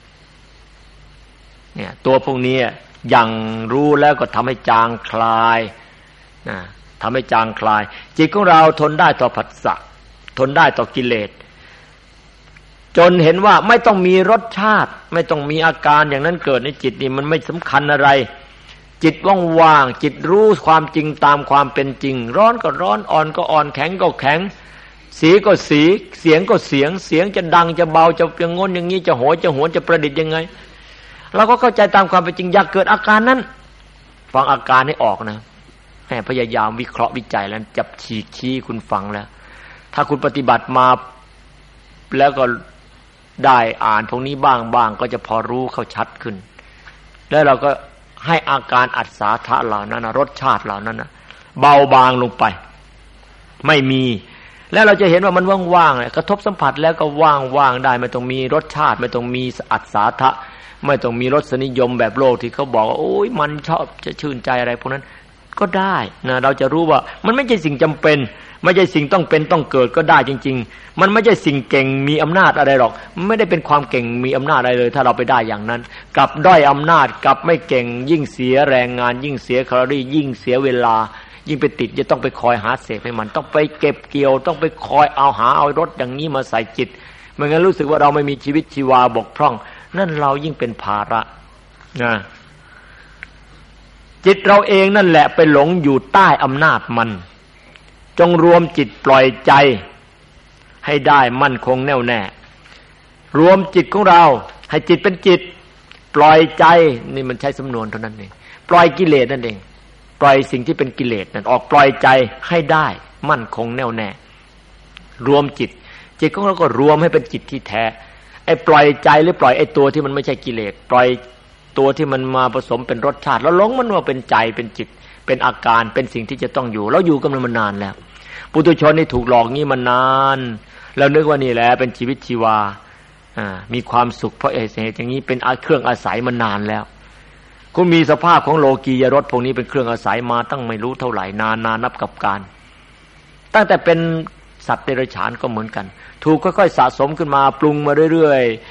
เนี่ยตัวพวกนี้อย่างรู้แล้วก็ทำให้จางคลายนะทำให้จางคลายจิตของเราทนได้ต่อผัสสะทนได้ต่อกิเลสจนเห็นว่าไม่ต้องมีรสชาติไม่ต้องมีอาการอย่างนั้นเกิดในจิตนี่มันไม่สำคัญอะไรจิตว่างๆจิตรู้ความจริงตามความเป็นจริงร้อนก็ร้อนอ่อนก็อ่อนแข็งก็แข็งสีก็สีเสียงก็เสียงเสียงจะดังจะเบาจะเปียงงนอย่างนี้จะโหยจะหวนจะประดิษฐ์ยังไงเราก็เข้าใจตามความเป็นจริงอยากเกิดอาการนั้นฟังอาการให้ออกนะแม่พยายามวิเคราะห์วิจัยแล้วจับฉีกชี้คุณฟังแล้วถ้าคุณปฏิบัติมาแล้วก็ได้อ่านพวกนี้บ้างบ้างก็จะพอรู้เข้าชัดขึ้นแล้วเราก็ให้อาการอัศทะเหล่านั้นนะรสชาติเหล่านั้นนะเบาบางลงไปไม่มีแล้วเราจะเห็นว่ามันว่างๆเลยกระทบสัมผัสแล้วก็ว่างๆได้ไม่ต้องมีรสชาติไม่ต้องมีอัศทะไม่ต้องมีรสนิยมแบบโลกที่เขาบอกว่าโอ้ยมันชอบจะชื่นใจอะไรพวกนั้นก็ได้นะเราจะรู้ว่ามันไม่ใช่สิ่งจำเป็นไม่ใช่สิ่งต้องเป็นต้องเกิดก็ได้จริงๆมันไม่ใช่สิ่งเก่งมีอำนาจอะไรหรอกไม่ได้เป็นความเก่งมีอำนาจอะไรเลยถ้าเราไปได้อย่างนั้นกลับด้อยอำนาจกลับไม่เก่งยิ่งเสียแรงงานยิ่งเสียแคลอรี่ยิ่งเสียเวลายิ่งไปติดจะต้องไปคอยหาเสพให้มันต้องไปเก็บเกี่ยวต้องไปคอยเอาหาเอารถอย่างนี้มาใส่จิตไม่งั้นรู้สึกว่าเราไม่มีชีวิตชีวาบกพร่องนั่นเรายิ่งเป็นภาระนะจิตเราเองนั่นแหละไปหลงอยู่ใต้อำนาจมันจงรวมจิตปล่อยใจให้ได้มั่นคงแน่วแน่รวมจิตของเราให้จิตเป็นจิตปล่อยใจนี่มันใช้สำนวนเท่านั้นเองปล่อยกิเลสนั่นเองปล่อยสิ่งที่เป็นกิเลสนั่นออกปล่อยใจให้ได้มั่นคงแน่วแน่รวมจิตจิตของเราก็รวมให้เป็นจิตที่แท้ไอ้ปล่อยใจหรือปล่อยไอ้ตัวที่มันไม่ใช่กิเลสปล่อยตัวที่มันมาผสมเป็นรสชาติแล้วหลงมันว่าเป็นใจเป็นจิตเป็นอาการเป็นสิ่งที่จะต้องอยู่แล้วอยู่กันมานานแล้วปุถุชนนี่ถูกหลอกงี้มานานแล้วนึกว่านี่แหละเป็นชีวิตชีวาอ่ามีความสุขเพราะเหตุอย่างนี้เป็นเครื่องอาศัยมานานแล้วคุณมีสภาพของโลกียรสพวกนี้เป็นเครื่องอาศัยมาตั้งไม่รู้เท่าไหร่นานนานนับกับการตั้งแต่เป็นสัตว์เดรัจฉานก็เหมือนกันถูกค่อยๆสะสมขึ้นมาปรุงมาเรื่อยๆ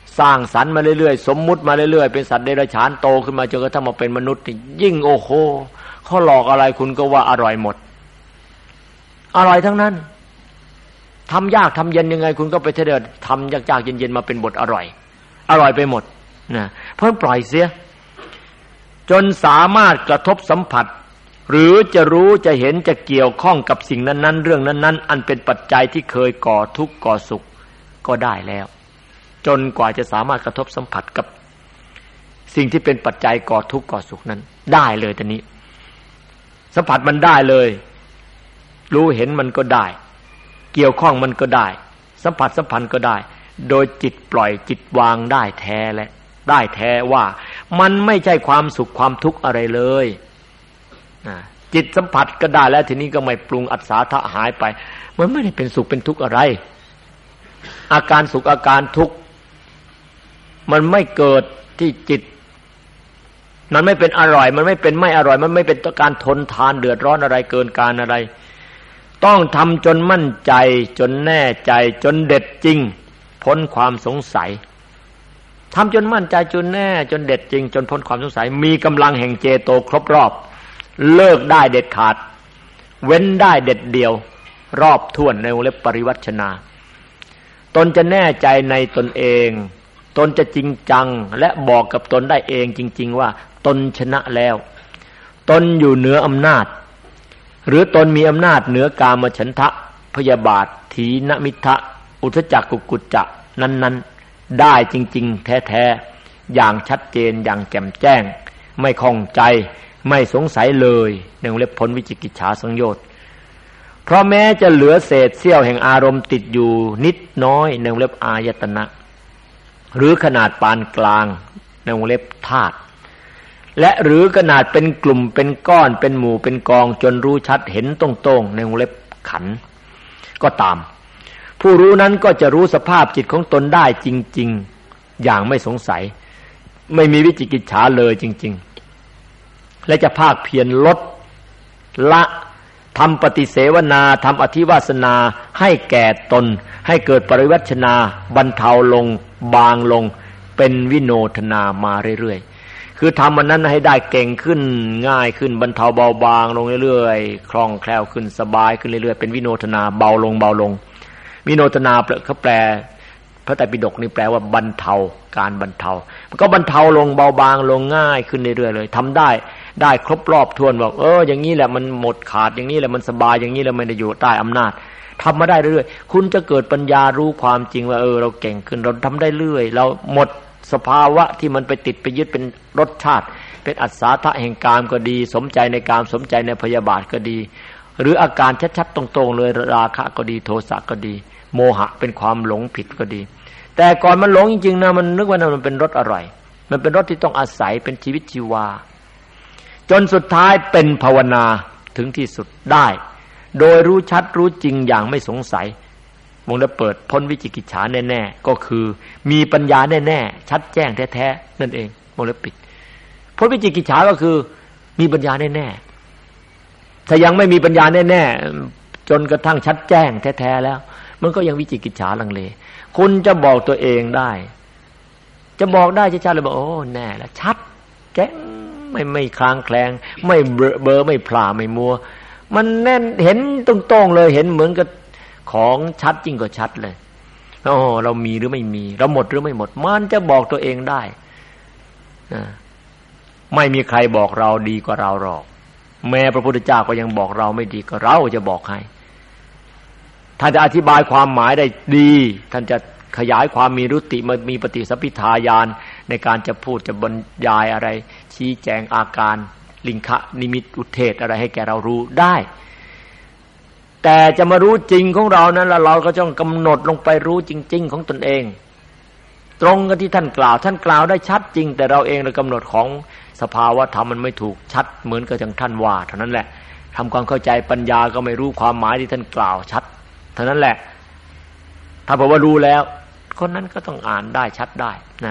สร้างสรรค์มาเรื่อยๆสมมุติมาเรื่อยๆเป็นสัตว์เดรัจฉานโตขึ้นมาจนกระทั่งมาเป็นมนุษย์ยิ่งโอ้โหเขาหลอกอะไรคุณก็ว่าอร่อยหมดอร่อยทั้งนั้นทำยากทำเย็นยังไงคุณก็ไปเถิดทำยากๆเย็นๆมาเป็นบทอร่อยอร่อยไปหมดนะเพราะปล่อยเสียจนสามารถกระทบสัมผัสหรือจะรู้จะเห็นจะเกี่ยวข้องกับสิ่งนั้นๆเรื่องนั้นๆอันเป็นปัจจัยที่เคยก่อทุกข์ก่อสุขก็ได้แล้วจนกว่าจะสามารถกระทบสัมผัสกับสิ่งที่เป็นปัจจัยก่อทุกข์ก่อสุขนั้นได้เลยตอนนี้สัมผัสมันได้เลยรู้เห็นมันก็ได้เกี่ยวข้องมันก็ได้สัมผัสสัมพันธ์ก็ได้โดยจิตปล่อยจิตวางได้แท้และได้แท้ว่ามันไม่ใช่ความสุขความทุกข์อะไรเลยจิตสัมผัสก็ได้แล้วทีนี้ก็ไม่ปรุงอัศทะหายไปมันไม่ได้เป็นสุขเป็นทุกข์อะไรอาการสุขอาการทุกข์มันไม่เกิดที่จิตมันไม่เป็นอร่อยมันไม่เป็นไม่อร่อยมันไม่เป็นการทนทานเดือดร้อนอะไรเกินการอะไรต้องทำจนมั่นใจจนแน่ใจจนเด็ดจริงพ้นความสงสัยทำจนมั่นใจจนแน่จนเด็ดจริงจนพ้นความสงสัยมีกำลังแห่งเจโตครบรอบเลิกได้เด็ดขาดเว้นได้เด็ดเดียวรอบถ้วนในวงเล็บปริวัชนาตนจะแน่ใจในตนเองตนจะจริงจังและบอกกับตนได้เองจริงๆว่าตนชนะแล้วตนอยู่เหนืออำนาจหรือตนมีอำนาจเหนือกามฉันทะพยาบาทถีนมิทะอุทธัจจกุกุจจะนั้นๆได้จริงๆแท้ๆอย่างชัดเจนอย่างแจ่มแจ้งไม่ข้องใจไม่สงสัยเลยในวงเล็บพ้นวิจิกิจฉาสังโยชน์เพราะแม้จะเหลือเศษเสี้ยวแห่งอารมณ์ติดอยู่นิดน้อยในวงเล็บอายตนะหรือขนาดปานกลางในวงเล็บธาตุและหรือขนาดเป็นกลุ่มเป็นก้อนเป็นหมู่เป็นกองจนรู้ชัดเห็นตรงๆในวงเล็บขันธ์ก็ตามผู้รู้นั้นก็จะรู้สภาพจิตของตนได้จริงๆอย่างไม่สงสัยไม่มีวิจิกิจฉาเลยจริงๆและจะภาคเพียรลดละทำปฏิเสวนาทำอธิวาสนาให้แก่ตนให้เกิดปริวัชนาบรรเทาลงบางลงเป็นวิโนทนามาเรื่อยๆคือทำมันนั้นให้ได้เก่งขึ้นง่ายขึ้นบรรเทาเบาบางลงเรื่อยๆคล่องแคล่วขึ้นสบายขึ้นเรื่อยๆเป็นวิโนทนาเบาลงเบาลงวิโนทนาเขาแปลพระไตรปิฎกนี่แปลว่าบรรเทาการบรรเทามันก็บรรเทาลงเบาบางลงง่ายขึ้นเรื่อยๆเลยทำได้ได้ครบรอบทวนบอกเอออย่างนี้แหละมันหมดขาดอย่างนี้แหละมันสบายอย่างนี้แหละไม่ได้อยู่ใต้อำนาจทำมาได้เรื่อยๆคุณจะเกิดปัญญารู้ความจริงว่าเออเราเก่งขึ้นเราทำได้เรื่อยเราหมดสภาวะที่มันไปติดไปยึดเป็นรสชาติเป็นอัศทะแห่งกามก็ดีสมใจในกามสมใจในพยาบาทก็ดีหรืออาการชัดๆตรงๆเลยราคะก็ดีโทสะก็ดีโมหะเป็นความหลงผิดก็ดีแต่ก่อนมันหลงจริงๆนะมันนึกว่ามันเป็นรสอร่อยมันเป็นรสที่ต้องอาศัยเป็นชีวิตชีวาจนสุดท้ายเป็นภาวนาถึงที่สุดได้โดยรู้ชัดรู้จริงอย่างไม่สงสัยวงเล็บเปิดพ้นวิจิกิจฉาแน่ๆก็คือมีปัญญาแน่ๆชัดแจ้งแท้ๆนั่นเองวงเล็บปิดพ้นวิจิกิจฉาก็คือมีปัญญาแน่ๆถ้ายังไม่มีปัญญาแน่ๆจนกระทั่งชัดแจ้งแท้ๆแล้วมันก็ยังวิจิกิจฉาลังเลคุณจะบอกตัวเองได้จะบอกได้ชัดๆเลยบอกโอ้แน่แล้วชัดแจ้งไม่ไม่คลางแคลงไม่เบลอไม่พลาไม่มัวมันแน่นเห็นตรงๆเลยเห็นเหมือนกับของชัดจริงกว่าชัดเลยโอ้เรามีหรือไม่มีเราหมดหรือไม่หมดมันจะบอกตัวเองได้นะไม่มีใครบอกเราดีกว่าเราหรอกแม้พระพุทธเจ้าก็ยังบอกเราไม่ดีกว่าเราจะบอกให้ท่านจะอธิบายความหมายได้ดีท่านจะขยายความมีรุติมีปฏิสัมภิทาญาณในการจะพูดจะบรรยายอะไรชี้แจงอาการลิงคะนิมิตอุเทศอะไรให้แก่เรารู้ได้แต่จะมารู้จริงของเรานั้นแล้วเราก็ต้องกำหนดลงไปรู้จริงๆของตนเองตรงกับที่ท่านกล่าวท่านกล่าวได้ชัดจริงแต่เราเองเรากำหนดของสภาวะธรรมมันไม่ถูกชัดเหมือนกับอย่างท่านว่าเท่านั้นแหละทำความเข้าใจปัญญาก็ไม่รู้ความหมายที่ท่านกล่าวชัดเท่านั้นแหละถ้าบอกว่ารู้แล้วคนนั้นก็ต้องอ่านได้ชัดได้นะ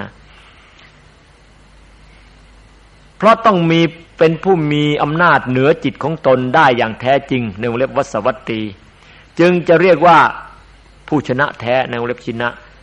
เพราะต้องมีเป็นผู้มีอำนาจเหนือจิตของตนได้อย่างแท้จริงในวงเล็บวัสวัตตีจึงจะเรียกว่าผู้ชนะแท้ในวงเล็บชินะ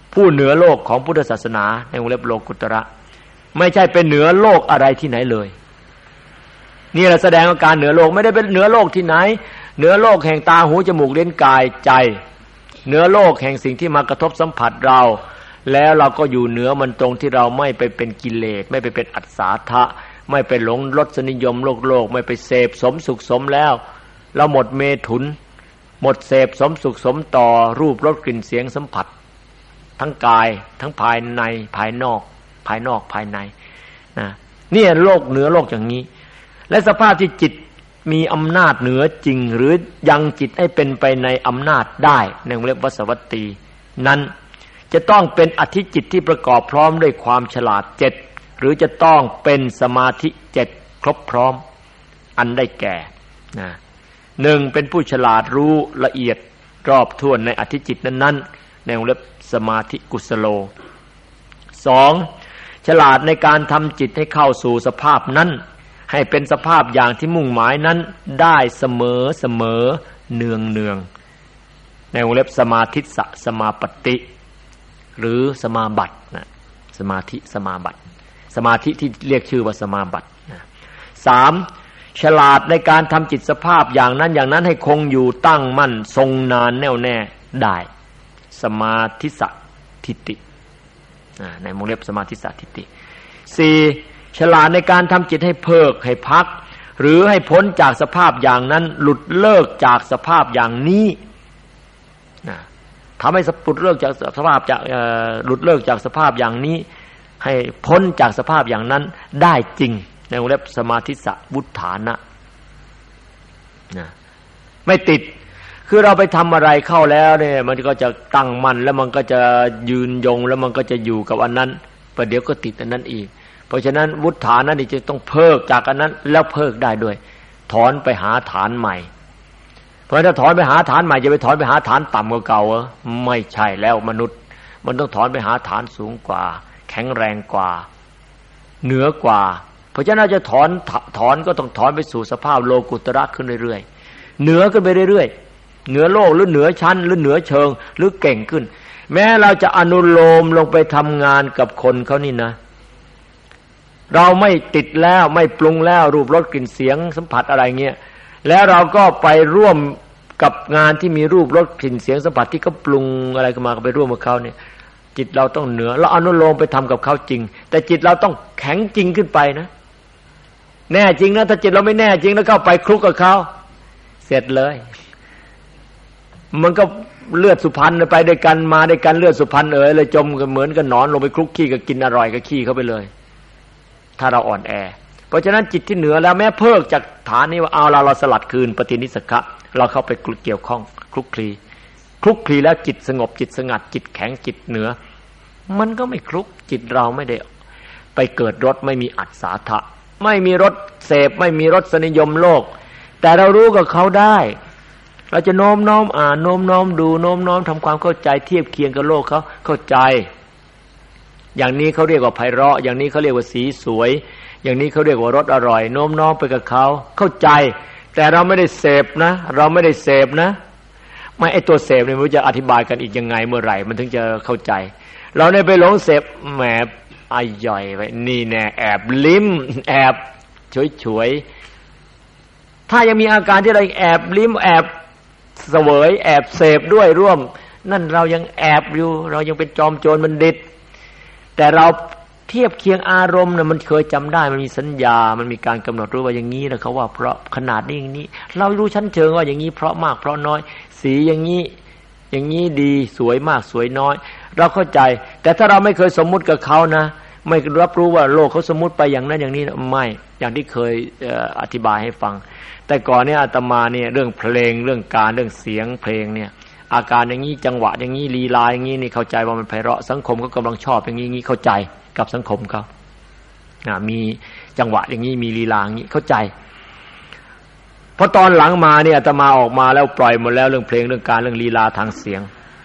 ผู้เหนือโลกของพุทธศาสนาในวงเล็บโลกุตระไม่ใช่เป็นเหนือโลกอะไรที่ไหนเลยนี่แหละแสดงว่าการเหนือโลกไม่ได้เป็นเหนือโลกที่ไหนเหนือโลกแห่งตาหูจมูกลิ้นกายใจเหนือโลกแห่งสิ่งที่มากระทบสัมผัสเราแล้วเราก็อยู่เหนือมันตรงที่เราไม่ไปเป็นกิเลสไม่ไปเป็นอัตสาทะไม่ไปหลงรสนิยมโลกโลกไม่ไปเสพสมสุขสมแล้วเราหมดเมถุนหมดเสพสมสุขสมต่อรูปรสกลิ่นเสียงสัมผัสทั้งกายทั้งภายในภายนอกภายนอกภายในนะนี่โลกเหนือโลกอย่างนี้และสภาพที่จิตมีอำนาจเหนือจริงหรือยังจิตให้เป็นไปในอำนาจได้ในวงเล็บวสวัตตีนั้นจะต้องเป็นอธิจิตที่ประกอบพร้อมด้วยความฉลาดเจ็ดหรือจะต้องเป็นสมาธิเจ็ดครบพร้อมอันได้แก่นะหนึ่งเป็นผู้ฉลาดรู้ละเอียดรอบถ้วนในอธิจิตนั้นๆในวงเล็บสมาธิกุศโลสองฉลาดในการทำจิตให้เข้าสู่สภาพนั้นให้เป็นสภาพอย่างที่มุ่งหมายนั้นได้เสมอเสมอเนืองเนืองในวงเล็บสมาธิสสมาปฏิหรือสมาบัตินะสมาธิสมาบัติสมาธิที่เรียกชื่อว่าสมาบัตินะสามฉลาดในการทำจิตสภาพอย่างนั้นอย่างนั้นให้คงอยู่ตั้งมั่นทรงนานแน่วแน่ได้สมาธิสทิฏฐิในวงเล็บสมาธิสทิฏฐิสี่ฉลาดในการทำจิตให้เพิกให้พักหรือให้พ้นจากสภาพอย่างนั้นหลุดเลิกจากสภาพอย่างนี้นะทำให้สปุดเลิกจากสภาพจากหลุดเลิกจากสภาพอย่างนี้ให้พ้นจากสภาพอย่างนั้นได้จริงในวงเล็บสมาธิสวุฏฐานะนะไม่ติดคือเราไปทำอะไรเข้าแล้วเนี่ยมันก็จะตั้งมั่นแล้วมันก็จะยืนยงแล้วมันก็จะอยู่กับอันนั้นประเดี๋ยวก็ติดอันนั้นอีกเพราะฉะนั้นวุฏฐานะนี่จะต้องเพิกจากอันนั้นแล้วเพิกได้ด้วยถอนไปหาฐานใหม่เพราะถ้าถอนไปหาฐานใหม่จะไปถอนไปหาฐานต่ำกว่าเก่าเหรอไม่ใช่แล้วมนุษย์มันต้องถอนไปหาฐานสูงกว่าแข็งแรงกว่าเหนือกว่าเพราะฉะนั้นจะถอนถอนก็ต้องถอนไปสู่สภาพโลกุตระขึ้นเรื่อยๆเหนือขึ้นไปเรื่อยๆเหนือโลกหรือเหนือชั้นหรือเหนือเชิงหรือเก่งขึ้นแม้เราจะอนุโลมลงไปทำงานกับคนเขานี่นะเราไม่ติดแล้วไม่ปรุงแล้วรูปรสกลิ่นเสียงสัมผัสอะไรเงี้ยแล้วเราก็ไปร่วมกับงานที่มีรูปรสกลิ่นเสียงสัมผัสที่เขาปรุงอะไรกันมาก็ไปร่วมกับเขาเนี่ยจิตเราต้องเหนือเราอนุโลมไปทำกับเขาจริงแต่จิตเราต้องแข็งจริงขึ้นไปนะแน่จริงนะถ้าจิตเราไม่แน่จริงแล้วเข้าไปคลุกกับเขาเสร็จเลยมันก็เลือดสุพรรณไปด้วยกันมาด้วยกันเลือดสุพรรณเอ๋ยเลยจมกันเหมือนกับหนอนลงไปคลุกขี้ก็กินอร่อยก็ขี้เข้าไปเลยถ้าเราอ่อนแอเพราะฉะนั้นจิตที่เหนือแล้วแม้เพิกจากฐานนี้ว่าเอาเราเราสลัดคืนปฏินิสขะเราเข้าไปเกี่ยวข้องคลุกคลีคลุกคลีแล้วจิตสงบจิตสงัดจิตแข็งจิตเหนือมันก็ไม่คลุกจิตเราไม่ได้ไปเกิดรสไม่มีอัศาทะไม่มีรสเสพไม่มีรสนิยมโลกแต่เรารู้กับเขาได้เราจะโน้มน้อมอ่านโน้มน้อมดูโน้มน้อมทำความเข้าใจเทียบเคียงกับโลกเขาเข้าใจอย่างนี้เขาเรียกว่าไพเราะอย่างนี้เขาเรียกว่าสีสวยอย่างนี้เขาเรียกว่ารสอร่อยโน้มน้อมไปกับเขาเข้าใจแต่เราไม่ได้เสพนะเราไม่ได้เสพนะไม่ไอตัวเสพเนี่ยมันจะอธิบายกันอีกยังไงเมื่อไหร่มันถึงจะเข้าใจเราเนี่ยไปหลงเสพแหมไอ้ย่อยไปนี่แน่แอบลิ้มแอบฉวยๆถ้ายังมีอาการที่เราแอบลิ้มแอบเสวยแอบเสพด้วยร่วมนั่นเรายังแอบอยู่เรายังเป็นจอมโจรบัณฑิตแต่เราเทียบเคียงอารมณ์เนี่ยมันเคยจำได้มันมีสัญญามันมีการกำหนดรู้ว่าอย่างนี้นะเขาว่าเพราะขนาดนี้อย่างนี้เรารู้ชั้นเชิงว่าอย่างนี้เพราะมากเพราะน้อยสีอย่างนี้อย่างนี้ดีสวยมากสวยน้อยเราเข้าใจแต่ถ้าเราไม่เคยสมมุติกับเขานะไม่รับรู้ว่าโลกเขาสมมุติไปอย่างนั้นอย่างนี้ไม่อย่างที่เคยอธิบายให้ฟังแต่ก่อนเนี่ยอาตมาเนี่ยเรื่องเพลงเรื่องการเรื่องเสียงเพลงเนี่ยอาการอย่างนี้จังหวะอย่างนี้ลีลาอย่างนี้นี่เข้าใจว่ามันไพเราะสังคมก็กำลังชอบอย่างนี้งี้เข้าใจกับสังคมเขามีจังหวะอย่างนี้มีลีลาอย่างนี้เข้าใจพอตอนหลังมาเนี่ยอาตมาออกมาแล้วปล่อยหมดแล้วเรื่องเพลงเรื่องการเรื่องลีลาทางเสียง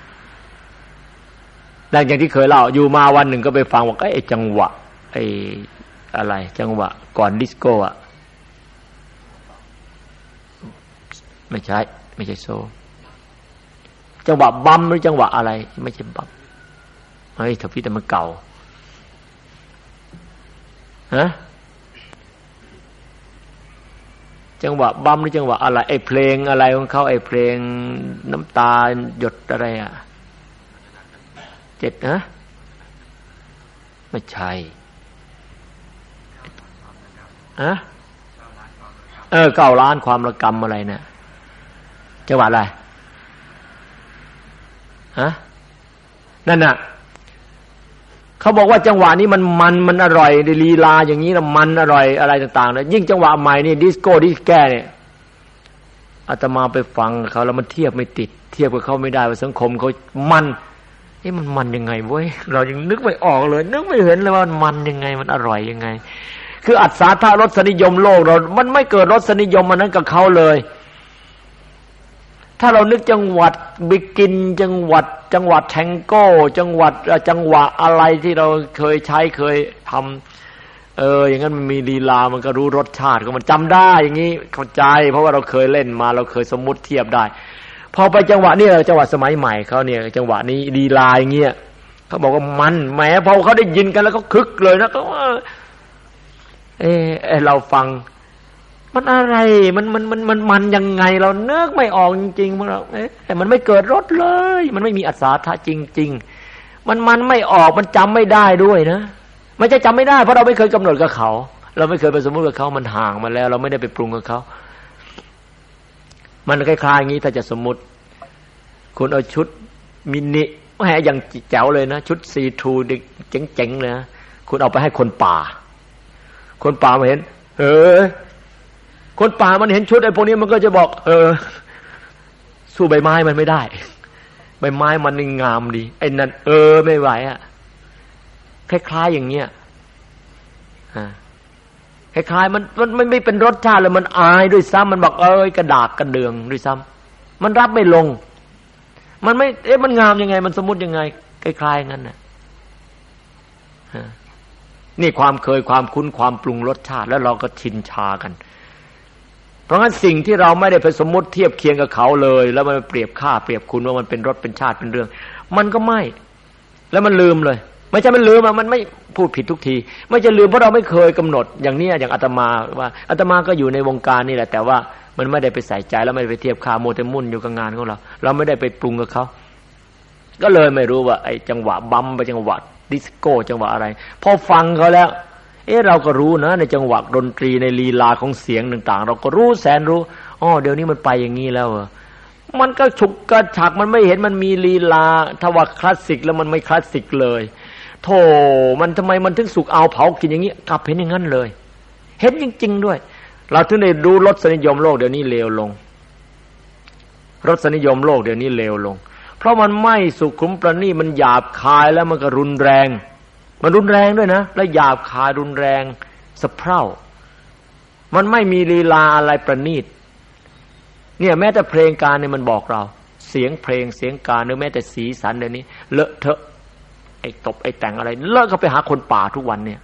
แต่อย่างที่เคยเล่าอยู่มาวันหนึ่งก็ไปฟังว่าไอ้จังหวะไอ้อะไรจังหวะก่อนดิสโก้อะไม่ใช่ไม่ใช่โซจังหวะบัมหรือจังหวะอะไรไม่ใช่บัมเฮ้ยถ้าพี่แต่มันเก่าฮะจังหวะบัมหรือจังหวะอะไรไอ้เพลงอะไรของเขาไอ้เพลงน้ำตาหยดอะไรอ่ะเจ็ดฮะไม่ใช่ฮะเออเก้าล้านความระกำอะไรเนี่ยจังหวะอะไรฮะนั่นน่ะเขาบอกว่าจังหวะนี้มันมันมันอร่อยลีลาอย่างนี้แล้วมันอร่อยอะไรต่างๆนะยิ่งจังหวะใหม่นี่ดิสโก้ดิสแก้เนี่ยอาตมาไปฟังเขาแล้วมันเทียบไม่ติดเทียบกับเขาไม่ได้ว่าสังคมเขามันเอ๊ะมันมันยังไงเว้ยเรายังนึกไม่ออกเลยนึกไม่เห็นเลยว่ามันยังไงมันอร่อยยังไงคืออัศธารสนิยมโลกเรามันไม่เกิดรสนิยมมันนั้นกับเขาเลยถ้าเรานึกจังหวัดบิกินจังหวัดจังหวัดแทงโก้จังหวัดจังหวะอะไรที่เราเคยใช้เคยทำเอออย่างนั้นมันมีลีลามันก็รู้รสชาติก็มันจำได้อย่างนี้เข้าใจเพราะว่าเราเคยเล่นมาเราเคยสมมุติเทียบได้พอไปจังหวะนี้จังหวะสมัยใหม่เขาเนี่ยจังหวะนี้ลีลาอย่างเงี้ยเขาบอกว่ามันแหมพอเขาได้ยินกันแล้วก็คึกเลยนะก็เออเราฟังมันอะไรมันมันมันมันมันยังไงเราเนึกไม่ออกจริงๆมันเราเอ๊ะแต่มันไม่เกิดรสเลยมันไม่มีอัศธาจริงๆมันมันไม่ออกมันจำไม่ได้ด้วยนะไม่ใช่จำไม่ได้เพราะเราไม่เคยกำหนดกับเขาเราไม่เคยไปสมมติกับเขามันห่างมาแล้วเราไม่ได้ไปปรุงกับเขามันคล้ายๆอย่างนี้ถ้าจะสมมติคุณเอาชุดมินิแหมอย่างแจ๋วเลยนะชุดซีทูเจ๋งๆเลยนะคุณเอาไปให้คนป่าคนป่ามาเห็นเออคนป่ามันเห็นชุดไอ้พวกนี้มันก็จะบอกเออสู้ใบไม้มันไม่ได้ใบไม้มันนี่งามดีไอ้นั่นเออไม่ไหวอ่ะคล้ายๆอย่างเงี้ยอ่าคล้ายๆมันมันไม่ไม่เป็นรสชาติเลยมันอายด้วยซ้ำมันบอกเอ้ยกระดากกระเดืองด้วยซ้ำมันรับไม่ลงมันไม่เอ๊ะมันงามยังไงมันสมมุติยังไงคล้ายๆงั้นน่ะนี่ความเคยความคุ้นความปรุงรสชาติแล้วเราก็ชินชากันเพราะงั้นสิ่งที่เราไม่ได้ไปสมมติเทียบเคียงกับเขาเลยแล้วมันเปรียบค่าเปรียบคุณว่ามันเป็นรสเป็นชาติเป็นเรื่องมันก็ไม่แล้วมันลืมเลยไม่ใช่มันลืมอ่ะมันไม่พูดผิดทุกทีไม่จะลืมเพราะเราไม่เคยกำหนดอย่างนี้อย่างอาตมาว่าอาตมาก็อยู่ในวงการนี่แหละแต่ว่ามันไม่ได้ไปใส่ใจแล้วไม่ได้ไปเทียบค่าโมเตมุ่นอยู่กับงานของเราเราไม่ได้ไปปรุงกับเขาก็เลยไม่รู้ว่าไอ้จังหวะบัมไปจังหวะดิสโก้จังหวะอะไรพอฟังเขาแล้วเอ๊ะเราก็รู้นะในจังหวะดนตรีในลีลาของเสียงต่างๆเราก็รู้แสนรู้อ๋อเดี๋ยวนี้มันไปอย่างนี้แล้วมันก็ฉุกกระฉักมันไม่เห็นมันมีลีลาถ้าว่าคลาสสิกแล้วมันไม่คลาสสิกเลยโธ่มันทำไมมันถึงสุกเอาเผากินอย่างนี้กลับเห็นอย่างนั้นเลยเห็นจริงๆด้วยเราถึงได้ดูรสนิยมโลกเดี๋ยวนี้เลวลงรสนิยมโลกเดี๋ยวนี้เลวลงเพราะมันไม่สุขุมประณีตมันหยาบคายแล้วมันก็รุนแรงมันรุนแรงด้วยนะและหยาบคายรุนแรงสะเพร่ามันไม่มีลีลาอะไรประณีตเนี่ยแม้แต่เพลงการเนี่ยมันบอกเราเสียงเพลงเสียงการหรือแม้แต่สีสันเดี๋ยวนี้เลอะเทอะไอ้ตบไอ้แต่งอะไรเลอะก็ไปหาคนป่าทุกวันเนี่ย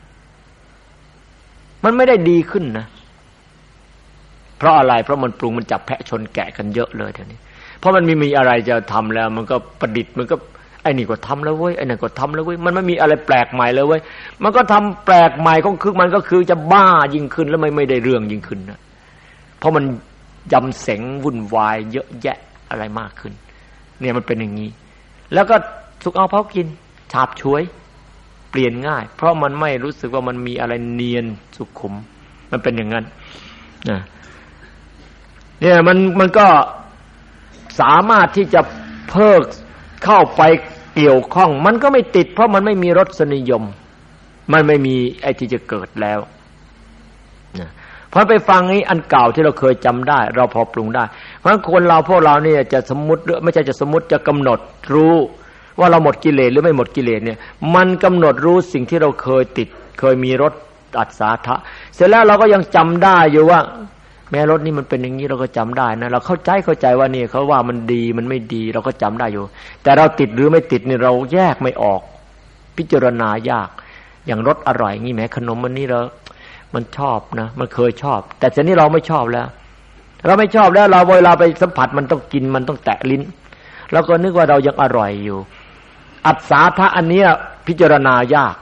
มันไม่ได้ดีขึ้นนะเพราะอะไรเพราะมันปรุงมันจับแพะชนแกะกันเยอะเลยเดี๋ยวนี้เพราะมันไม่มีอะไรจะทำแล้วมันก็ประดิษฐ์มันก็ไอ้นี่ก็ทำแล้วเว้ยไอ้นั่นก็ทำแล้วเว้ยมันไม่มีอะไรแปลกใหม่เลยเว้ยมันก็ทำแปลกใหม่ของคือมันก็คือจะบ้ายิ่งขึ้นแล้วไม่ไม่ได้เรื่องยิ่งขึ้นนะเพราะมันยำเสงวุ่นวายเยอะแยะอะไรมากขึ้นเนี่ยมันเป็นอย่างนี้แล้วก็สุกเอาเผากินฉาบฉวยเปลี่ยนง่ายเพราะมันไม่รู้สึกว่ามันมีอะไรเนียนสุขุมมันเป็นอย่างนั้นนะเนี่ยมันมันก็สามารถที่จะเพิกเข้าไปเกี่ยวข้องมันก็ไม่ติดเพราะมันไม่มีรสนิยมมันไม่มีไอ้ที่จะเกิดแล้วนะเพราะไปฟังนี้อันเก่าที่เราเคยจำได้เราพอปรุงได้เพราะคนเราพวกเราเนี่ยจะสมมุติไม่ใช่จะสมมุติจะกำหนดรู้ว่าเราหมดกิเลสหรือไม่หมดกิเลสเนี่ยมันกำหนดรู้สิ่งที่เราเคยติดเคยมีรสอัศทะเสร็จแล้วเราก็ยังจำได้อยู่ว่าแม้รถนี่มันเป็นอย่างนี้เราก็จำได้นะเราเข้าใจเข้าใจว่านี่เขาว่ามันดีมันไม่ดีเราก็จำได้อยู่แต่เราติดหรือไม่ติดนี่เราแยกไม่ออกพิจารณายากอย่างรสอร่อยงี้แม้ขนมมันนี่เรามันชอบนะมันเคยชอบแต่ทีนี้เราไม่ชอบแล้วเราไม่ชอบแล้วเราเวลาไปสัมผัสมันต้องกินมันต้องแตะลิ้นเราก็นึกว่าเรายังอร่อยอยู่อัศสาทะอันเนี้ยพิจารณายาก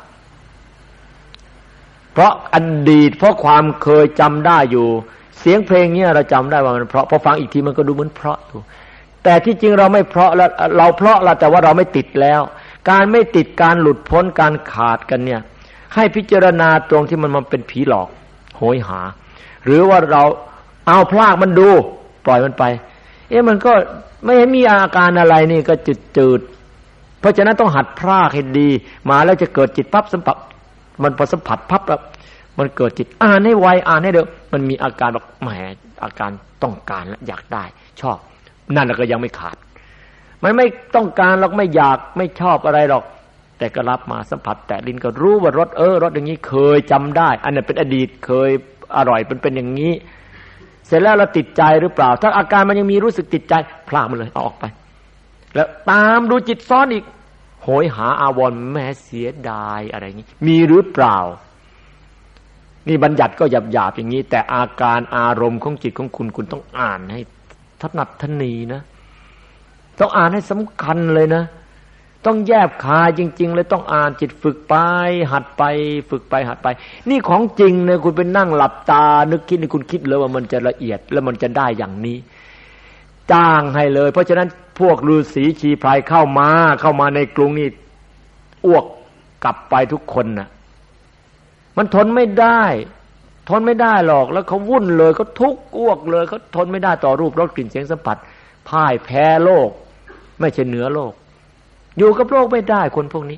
เพราะอดีตเพราะความเคยจำได้อยู่เสียงเพลงเนี้ยเราจำได้ว่ามันเพราะพอฟังอีกทีมันก็ดูเหมือนเพราะอยู่แต่ที่จริงเราไม่เพราะแล้วเราเพราะละแต่ว่าเราไม่ติดแล้วการไม่ติดการหลุดพ้นการขาดกันเนี่ยให้พิจารณาตรงที่มันมันเป็นผีหลอกโหยหาหรือว่าเราเอาพลากมันดูปล่อยมันไปเอ๊ะมันก็ไม่เห็นมีอาการอะไรนี่ก็จืดๆเพราะฉะนั้นต้องหัดพลากให้ดีมาแล้วจะเกิดจิตปั๊บสัมผัสมันพอสัมผัสปั๊บแล้วมันเกิดจิตอ่านให้ไวอ่านให้เร็วมันมีอาการแบบแหมอาการต้องการและอยากได้ชอบนั่นแล้วก็ยังไม่ขาดมันไม่ต้องการหรอกไม่อยากไม่ชอบอะไรหรอกแต่ก็รับมาสัมผัสแต่ลิ้นก็รู้ว่ารสเออรสอย่างนี้เคยจำได้อันนั้นเป็นอดีตเคยอร่อยเป็นเป็นอย่างนี้เสร็จแล้วเราติดใจหรือเปล่าถ้าอาการมันยังมีรู้สึกติดใจพลาดมันเลยเอาออกไปแล้วตามดูจิตซ้อนอีกโหยหาอาวรณ์แม้เสียดายอะไรอย่างนี้มีหรือเปล่านี่บัญญัติก็หยาบๆอย่างนี้แต่อาการอารมณ์ของจิตของคุณคุณต้องอ่านให้ถนัดถนีนะต้องอ่านให้สำคัญเลยนะต้องแยบคายจริงๆเลยต้องอ่านจิตฝึกไปหัดไปฝึกไปหัดไปนี่ของจริงเนี่ยคุณไปนั่งหลับตานึกคิดนี่คุณคิดเลยว่ามันจะละเอียดแล้วมันจะได้อย่างนี้จ้างให้เลยเพราะฉะนั้นพวกฤาษีชีพรายเข้ามาเข้ามาในกรุงนี่อ้วกกลับไปทุกคนน่ะมันทนไม่ได้ทนไม่ได้หรอกแล้วเขาวุ่นเลยเขาทุกข์อ้วกเลยเขาทนไม่ได้ต่อรูปรสกลิ่นเสียงสัมผัสพ่ายแพ้โลกไม่ใช่เหนือโลกอยู่กับโลกไม่ได้คนพวกนี้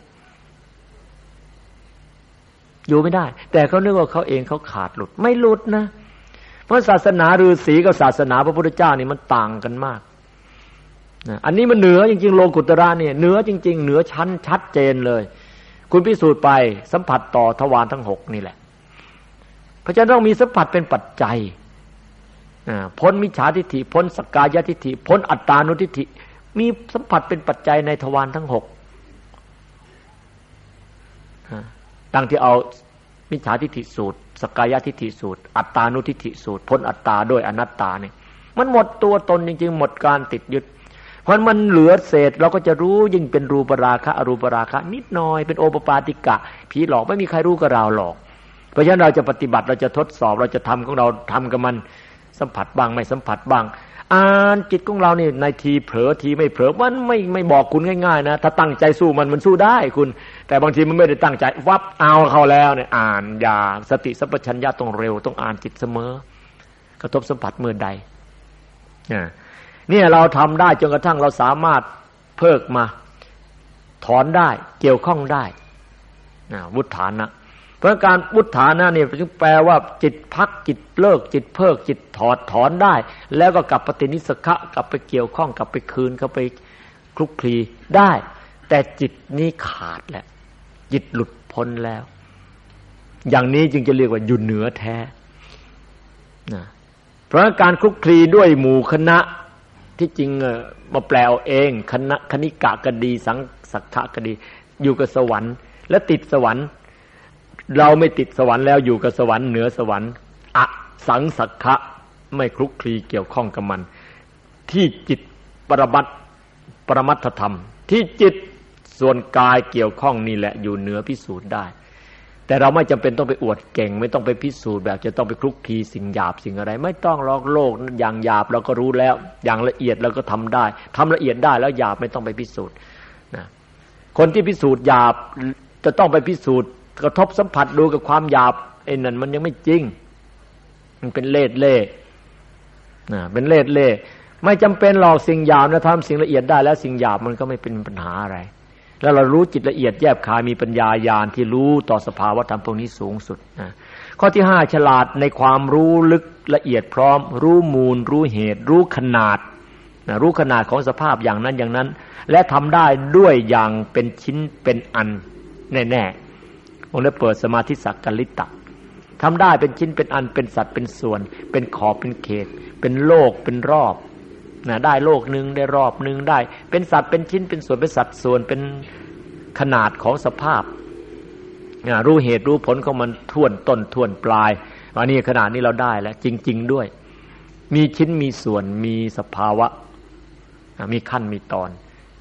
อยู่ไม่ได้แต่เขานึกว่าเขาเองเขาขาดหลุดไม่หลุดนะเพราะศาสนาฤาษีกับศาสนาพระพุทธเจ้านี่มันต่างกันมากนะอันนี้มันเหนือจริงๆโลกุตระเนี่ยเหนือจริงๆเหนือชั้นชัดเจนเลยคุณพิสูจน์ไปสัมผัสต่อทวารทั้งหกนี่แหละเพราะฉะนั้นต้องมีสัมผัสเป็นปัจจัยพ้นมิจฉาทิฏฐิพ้นสักกายทิฏฐิพ้นอัตตานุทิฏฐิมีสัมผัสเป็นปัจจัยในทวารทั้งหกดังที่เอามิจฉาทิฏฐิสูตรสักกายทิฏฐิสูตรอัตตานุทิฏฐิสูตรพ้นอัตตาด้วยอนัตตาเนี่ยมันหมดตัวตนจริงๆหมดการติดยึดเพราะมันเหลือเศษเราก็จะรู้ยิ่งเป็นรูปราคะอรูปราคะนิดหน่อยเป็นโอปปาติกะผีหลอกไม่มีใครรู้กับเราหรอกเพราะฉะนั้นเราจะปฏิบัติเราจะทดสอบเราจะทำของเราทำกับมันสัมผัสบ้างไม่สัมผัสบ้างอ่านจิตของเรานี่ในทีเผลอทีไม่เผลอมันไม่ไม่บอกคุณง่ายๆนะถ้าตั้งใจสู้มันมันสู้ได้คุณแต่บางทีมันไม่ได้ตั้งใจวับเอาเข้าแล้วเนี่ยอ่านอย่าสติสัมปชัญญะต้องเร็วต้องอ่านจิตเสมอกระทบสัมผัสเมื่อใดเนี่ยเราทำได้จนกระทั่งเราสามารถเพิกมาถอนได้เกี่ยวข้องได้วุฒานะเพราะการวุฒานะเนี่ยจึงแปลว่าจิตพักจิตเลิกจิตเพิกจิตถอดถอนได้แล้วก็กลับปฏินิสขะกลับไปเกี่ยวข้องกลับไปคืนกลับไปคลุกคลีได้แต่จิตนี้ขาดแล้วจิตหลุดพ้นแล้วอย่างนี้จึงจะเรียกว่าอยู่เหนือแท้นะเพราะการคลุกคลีด้วยหมู่คณะที่จริงมาแปลเอาเองคณะคณิกะก็ดีสังสัทธะก็ดีอยู่กับสวรรค์และติดสวรรค์เราไม่ติดสวรรค์แล้วอยู่กับสวรรค์เหนือสวรรค์อสังสักขะไม่คลุกคลีเกี่ยวข้องกับมันที่จิตปรมัตถ์ปรมัตถธรรมที่จิตส่วนกายเกี่ยวข้องนี่แหละอยู่เหนือพิสูจน์ได้แต่เราไม่จำเป็นต้องไปอวดเก่งไม่ต้องไปพิสูจน์แบบจะต้องไปคลุกคลีสิ่งหยาบสิ่งอะไรไม่ต้องหรอกโลกอย่างหยาบเราก็รู้แล้วอย่างละเอียดเราก็ทำได้ทำละเอียดได้แล้วหยาบไม่ต้องไปพิสูจน์นะคนที่พิสูจน์หยาบจะต้องไปพิสูจน์กระทบสัมผัสดูกับความหยาบไอ้นั่นมันยังไม่จริงมันเป็นเล่ห์เล่ห์นะเป็นเล่ห์เล่ห์ไม่จำเป็นหรอกสิ่งหยาบนะทำสิ่งละเอียดได้แล้วสิ่งหยาบมันก็ไม่เป็นปัญหาอะไรแล้วเรารู้จิตละเอียดแยบคายมีปัญญาญาณที่รู้ต่อสภาวะธรรมพวกนี้สูงสุดนะข้อที่ห้าฉลาดในความรู้ลึกละเอียดพร้อมรู้มูลรู้เหตุรู้ขนาดนะรู้ขนาดของสภาพอย่างนั้นอย่างนั้นและทำได้ด้วยอย่างเป็นชิ้นเป็นอันแน่ๆองค์ได้เปิดสมาธิสักกลิตะทำได้เป็นชิ้นเป็นอันเป็นสัตว์เป็นส่วนเป็นขอบเป็นเขตเป็นโลกเป็นรอบนะได้โลกนึงได้รอบนึงได้เป็นสัตว์เป็นชิ้นเป็นส่วนเป็นสัตว์ส่วนเป็นขนาดของสภาพนะรู้เหตุรู้ผลของมันท่วนต้นท่วนปลายอันนี้ขนาดนี้เราได้แล้วจริงๆด้วยมีชิ้นมีส่วนมีสภาวะมีขั้นมีตอน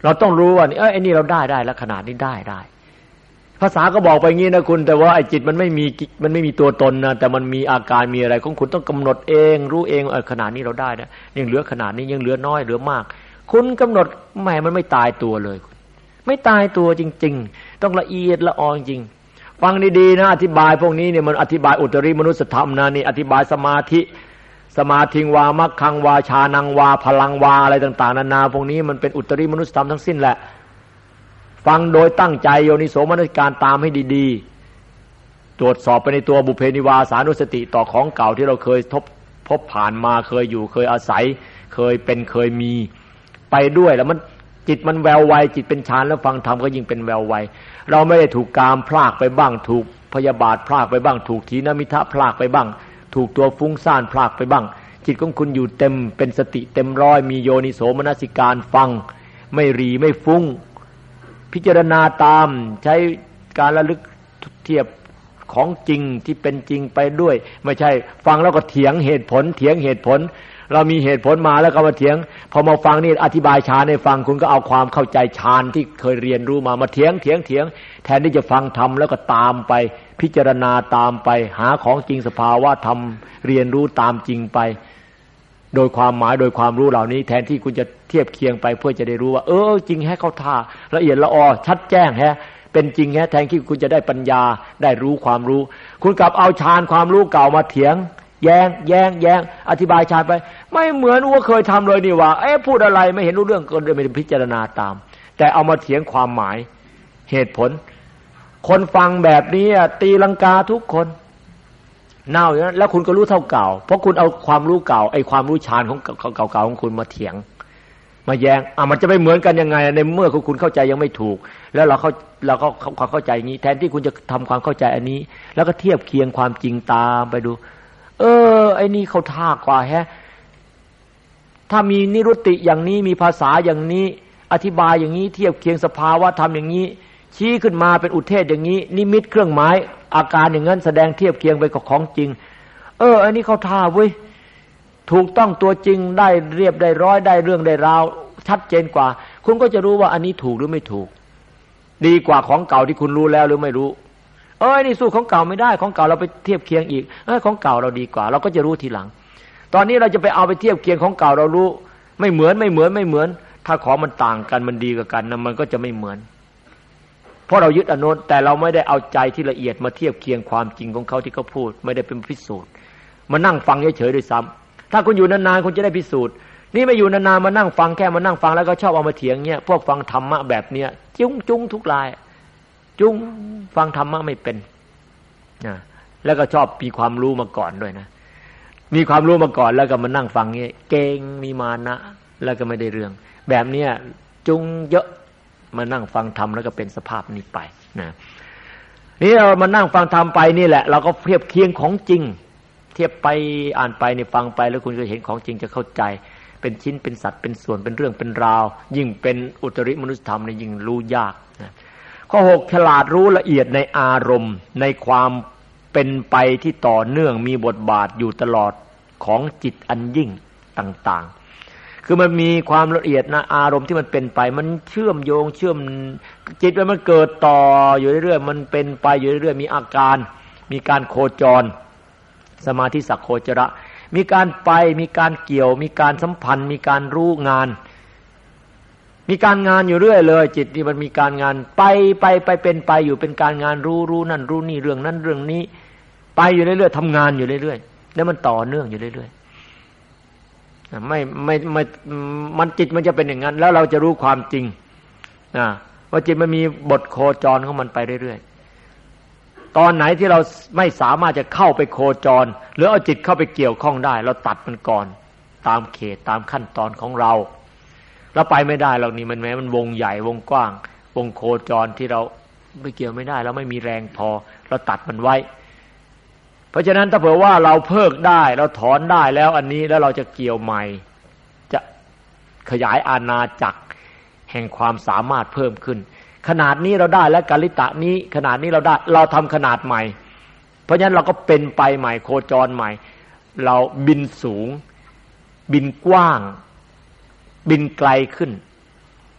เราต้องรู้ว่าเออไอ้นี่เราได้ได้แล้วขนาดนี้ได้ได้ภาษาก็บอกไปงี้นะคุณแต่ว่าไอ้จิตมันไม่มีมันไม่มีตัวตนนะแต่มันมีอาการมีอะไรของคุณต้องกำหนดเองรู้เองเออขนาดนี้เราได้นะยังเหลือขนาดนี้ยังเหลือน้อยเหลือมากคุณกำหนดแหมมันไม่ตายตัวเลยไม่ตายตัวจริงๆต้องละเอียดละออจริงฟังดีๆนะอธิบายพวกนี้เนี่ยมันอธิบายอุตริมนุสธรรมนะนี่อธิบายสมาธิสมาธิวามัคคังวาชานังวาพลังวาอะไรต่างๆนานาพวกนี้มันเป็นอุตริมนุสธรรมทั้งสิ้นแหละฟังโดยตั้งใจโยนิโสมนสิการตามให้ดีๆตรวจสอบไปในตัวบุพเพนิวาสานุสติต่อของเก่าที่เราเคยทบพบผ่านมาเคยอยู่เคยอาศัยเคยเป็นเคยมีไปด้วยแล้วมันจิตมันแววไวจิตเป็นฌานแล้วฟังธรรมก็ยิ่งเป็นแววไวเราไม่ได้ถูกกามพลากไปบ้างถูกพยาบาทพลากไปบ้างถูกถีนมิทะพลากไปบ้างถูกตัวฟุ้งซ่านพลากไปบ้างจิตของคุณอยู่เต็มเป็นสติเต็มร้อยมีโยนิโสมนสิการฟังไม่รีไม่ฟุ้งพิจารณาตามใช้การระลึกเทียบของจริงที่เป็นจริงไปด้วยไม่ใช่ฟังแล้วก็เถียงเหตุผลเถียงเหตุผลเรามีเหตุผลมาแล้วก็มาเถียงพอมาฟังนี่อธิบายฌานให้ฟังคุณก็เอาความเข้าใจฌานที่เคยเรียนรู้มามาเถียงเถียงเถียงแทนที่จะฟังธรรมแล้วก็ตามไปพิจารณาตามไปหาของจริงสภาวะธรรมเรียนรู้ตามจริงไปโดยความหมายโดยความรู้เหล่านี้แทนที่คุณจะเทียบเคียงไปเพื่อจะได้รู้ว่าเออจริงแฮะเข้าท่าละเอียดละออชัดแจ้งแฮะเป็นจริงแฮะแทนที่คุณจะได้ปัญญาได้รู้ความรู้คุณกลับเอาฌานความรู้เก่ามาเถียงแย้งแย้งแย้งอธิบายฌานไปไม่เหมือนว่าเคยทำเลยนี่ว่าเอ๊ะพูดอะไรไม่เห็นรู้เรื่องก็เลยไม่ได้พิจารณาตามแต่เอามาเถียงความหมายเหตุผลคนฟังแบบนี้ตีลังกาทุกคนเน่าอย่างนั้นแล้วคุณก็รู้เท่าเก่าเพราะคุณเอาความรู้เก่าไอ้ความรู้ฌานของเก่าๆของคุณมาเถียงมาแย้งอ่ะมันจะไม่เหมือนกันยังไงในเมื่อคุณเข้าใจยังไม่ถูกแล้วเราเข้าเราก็ความเข้าใจอย่างนี้แทนที่คุณจะทำความเข้าใจอันนี้แล้วก็เทียบเคียงความจริงตามไปดูเออไอ้นี่เขาท่ากว่าแฮะถ้ามีนิรุตติอย่างนี้มีภาษาอย่างนี้อธิบายอย่างนี้เทียบเคียงสภาวะธรรมอย่างนี้ชี้ขึ้นมาเป็นอุเทศอย่างนี้นิมิตเครื่องหมายอาการอย่างนั้นแสดงเทียบเคียงไปกับของจริงเอออันนี้เขาท่าเว้ยถูกต้องตัวจริงได้เรียบได้ร้อยได้เรื่องได้ราวชัดเจนกว่าคุณก็จะรู้ว่าอันนี้ถูกหรือไม่ถูกดีกว่าของเก่าที่คุณรู้แล้วหรือไม่รู้เอ้ยนี่สู้ของเก่าไม่ได้ของเก่าเราไปเทียบเคียงอีกเอ้ยของเก่าเราดีกว่าเราก็จะรู้ทีหลังตอนนี้เราจะไปเอาไปเทียบเคียงของเก่าเรารู้ไม่เหมือนไม่เหมือนไม่เหมือนถ้าของมันต่างกันมันดีกว่ากันนะมันก็จะไม่เหมือนเพราะเรายึดอนุนแต่เราไม่ได้เอาใจที่ละเอียดมาเทียบเคียงความจริงของเขาที่เขาพูดไม่ได้เป็นพิสูจน์มานั่งฟังเฉยๆด้วยซ้ำถ้าคุณอยู่นานๆคุณจะได้พิสูจน์นี่ไม่อยู่นานๆมานั่งฟังแค่มานั่งฟังแล้วก็ชอบเอามาเถียงเงี้ยพวกฟังธรรมะแบบเนี้ยจุ้งจุ้งทุกรายจุ้งฟังธรรมะไม่เป็นนะแล้วก็ชอบมีความรู้มาก่อนด้วยนะมีความรู้มาก่อนแล้วก็มานั่งฟังเงี้ยเก่งมีมานะแล้วก็ไม่ได้เรื่องแบบเนี้ยจุ้งเยอะมานั่งฟังธรรมแล้วก็เป็นสภาพนี้ไปนะนี่เรามานั่งฟังธรรมไปนี่แหละเราก็เทียบเคียงของจริงเทียบไปอ่านไปเนี่ยฟังไปแล้วคุณจะเห็นของจริงจะเข้าใจเป็นชิ้นเป็นสัตว์เป็นส่วนเป็นเรื่องเป็นราวยิ่งเป็นอุตริมนุสธรรมเนี่ยยิ่งรู้ยากนะข้อหกฉลาดรู้ละเอียดในอารมณ์ในความเป็นไปที่ต่อเนื่องมีบทบาทอยู่ตลอดของจิตอันยิ่งต่างๆคือมันมีความละเอียดนะอารมณ์ที่มันเป็นไปมันเชื่อมโยงเชื่อมจิตมันเกิดต่ออยู่เรื่อยๆมันเป็นไปอยู่เรื่อยๆมีอาการมีการโคจรสมาธิสักโคจระมีการไปมีการเกี่ยวมีการสัมพันธ์มีการรู้งานมีการงานอยู่เรื่อยเลยจิตนี่มันมีการงานไปไปไปเป็นไปอยู่เป็นการงานรู้รู้นั่นรู้นี่เรื่องนั้นเรื่องนี้ไปอยู่เรื่อยๆทำงานอยู่เรื่อยๆแล้วมันต่อเนื่องอยู่เรื่อยๆไม่ไม่ไม่มันจิตมันจะเป็นอย่างนั้นแล้วเราจะรู้ความจริงนะว่าจิตมันมีบทโคจรของมันไปเรื่อยๆตอนไหนที่เราไม่สามารถจะเข้าไปโคจรหรือเอาจิตเข้าไปเกี่ยวข้องได้เราตัดมันก่อนตามเขตตามขั้นตอนของเราเราไปไม่ได้หรอกนี่มันแม้มันวงใหญ่วงกว้างวงโคจรที่เราไม่เกี่ยวไม่ได้เราไม่มีแรงพอเราตัดมันไว้เพราะฉะนั้นถ้าเผื่อว่าเราเพิกได้เราถอนได้แล้วอันนี้แล้วเราจะเกี่ยวใหม่จะขยายอาณาจักรแห่งความสามารถเพิ่มขึ้นขนาดนี้เราได้แล้วกาลิตะนี้ขนาดนี้เราได้เราทำขนาดใหม่เพราะฉะนั้นเราก็เป็นไปใหม่โคจรใหม่เราบินสูงบินกว้างบินไกลขึ้น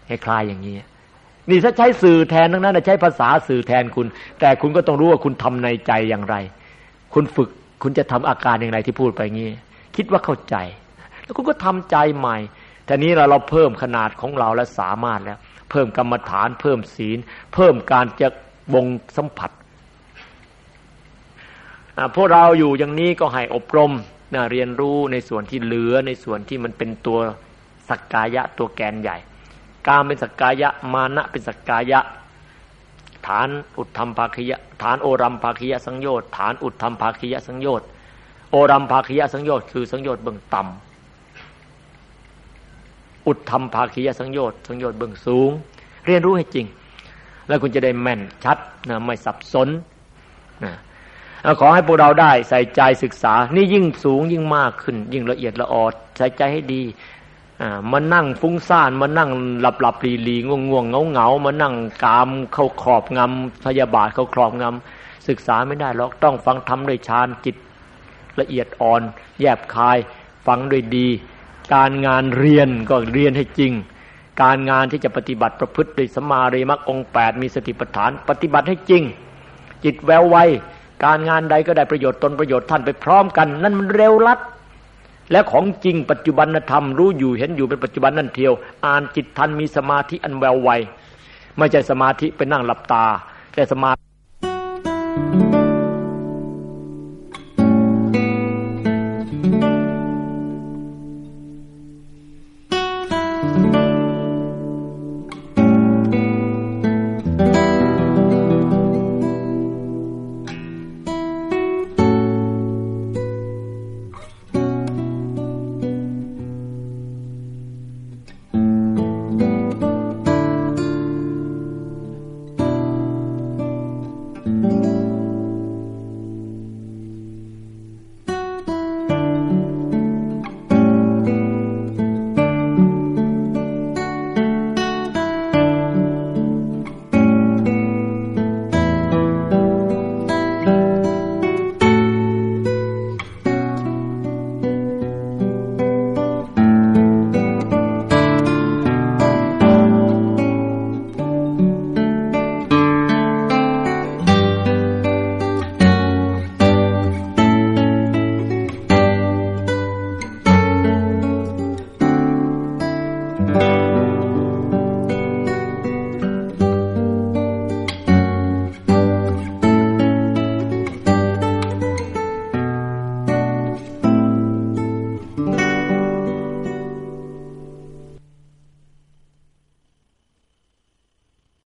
ให้คลายอย่างนี้นี่ถ้าใช้สื่อแทนทั้งนั้นใช้ภาษาสื่อแทนคุณแต่คุณก็ต้องรู้ว่าคุณทำในใจอย่างไรคุณฝึกคุณจะทำอาการอย่างไรที่พูดไปงี้คิดว่าเข้าใจแล้วคุณก็ทำใจใหม่ทีนี้เราเราเพิ่มขนาดของเราและสามารถแล้วเพิ่มกรรมฐานเพิ่มศีลเพิ่มการจะบ่งสัมผัสพวกเราอยู่อย่างนี้ก็ให้อบรมนะเรียนรู้ในส่วนที่เหลือในส่วนที่มันเป็นตัวสักกายะตัวแกนใหญ่กามเป็นสักกายะมานะเป็นสักกายะฐานอุทธัมภาคิยะฐานโอรัมภาคิยะสังโยชน์ฐานอุทธัมภาคิยะสังโยชน์โอรัมภาคิยะสังโยชน์คือสังโยชน์เบื้องต่ำอุทธัมภาคิยะสังโยชน์สังโยชน์เบื้องสูงเรียนรู้ให้จริงแล้วคุณจะได้แม่นชัดนะไม่สับสนนะขอให้พวกเราได้ใส่ใจศึกษานี่ยิ่งสูงยิ่งมากขึ้นยิ่งละเอียดละออใส่ใจให้ดีอ่ามานั่งฟุ้งซ่านมานั่งหลับหลับลีลีง่วงง่วงเงาเงามานั่งกามเข้าครอบงำพยาบาทเข้าครอบงำศึกษาไม่ได้หรอกต้องฟังธรรมด้วยฌานจิตละเอียดอ่อนแยบคายฟังด้วยดีการงานเรียนก็เรียนให้จริงการงานที่จะปฏิบัติประพฤติด้วยสัมมาอริยมรรคองค์แปดมีสติปัฏฐานปฏิบัติให้จริงจิตแววไวการงานใดก็ได้ประโยชน์ตนประโยชน์ท่านไปพร้อมกันนั่นมันเร็วลัดและของจริงปัจจุบันธรรมรู้อยู่เห็นอยู่เป็นปัจจุบันนั่นเทียวอ่านจิตทันมีสมาธิอันแววไวไม่ใช่สมาธิไปนั่งหลับตาแต่สมาธิ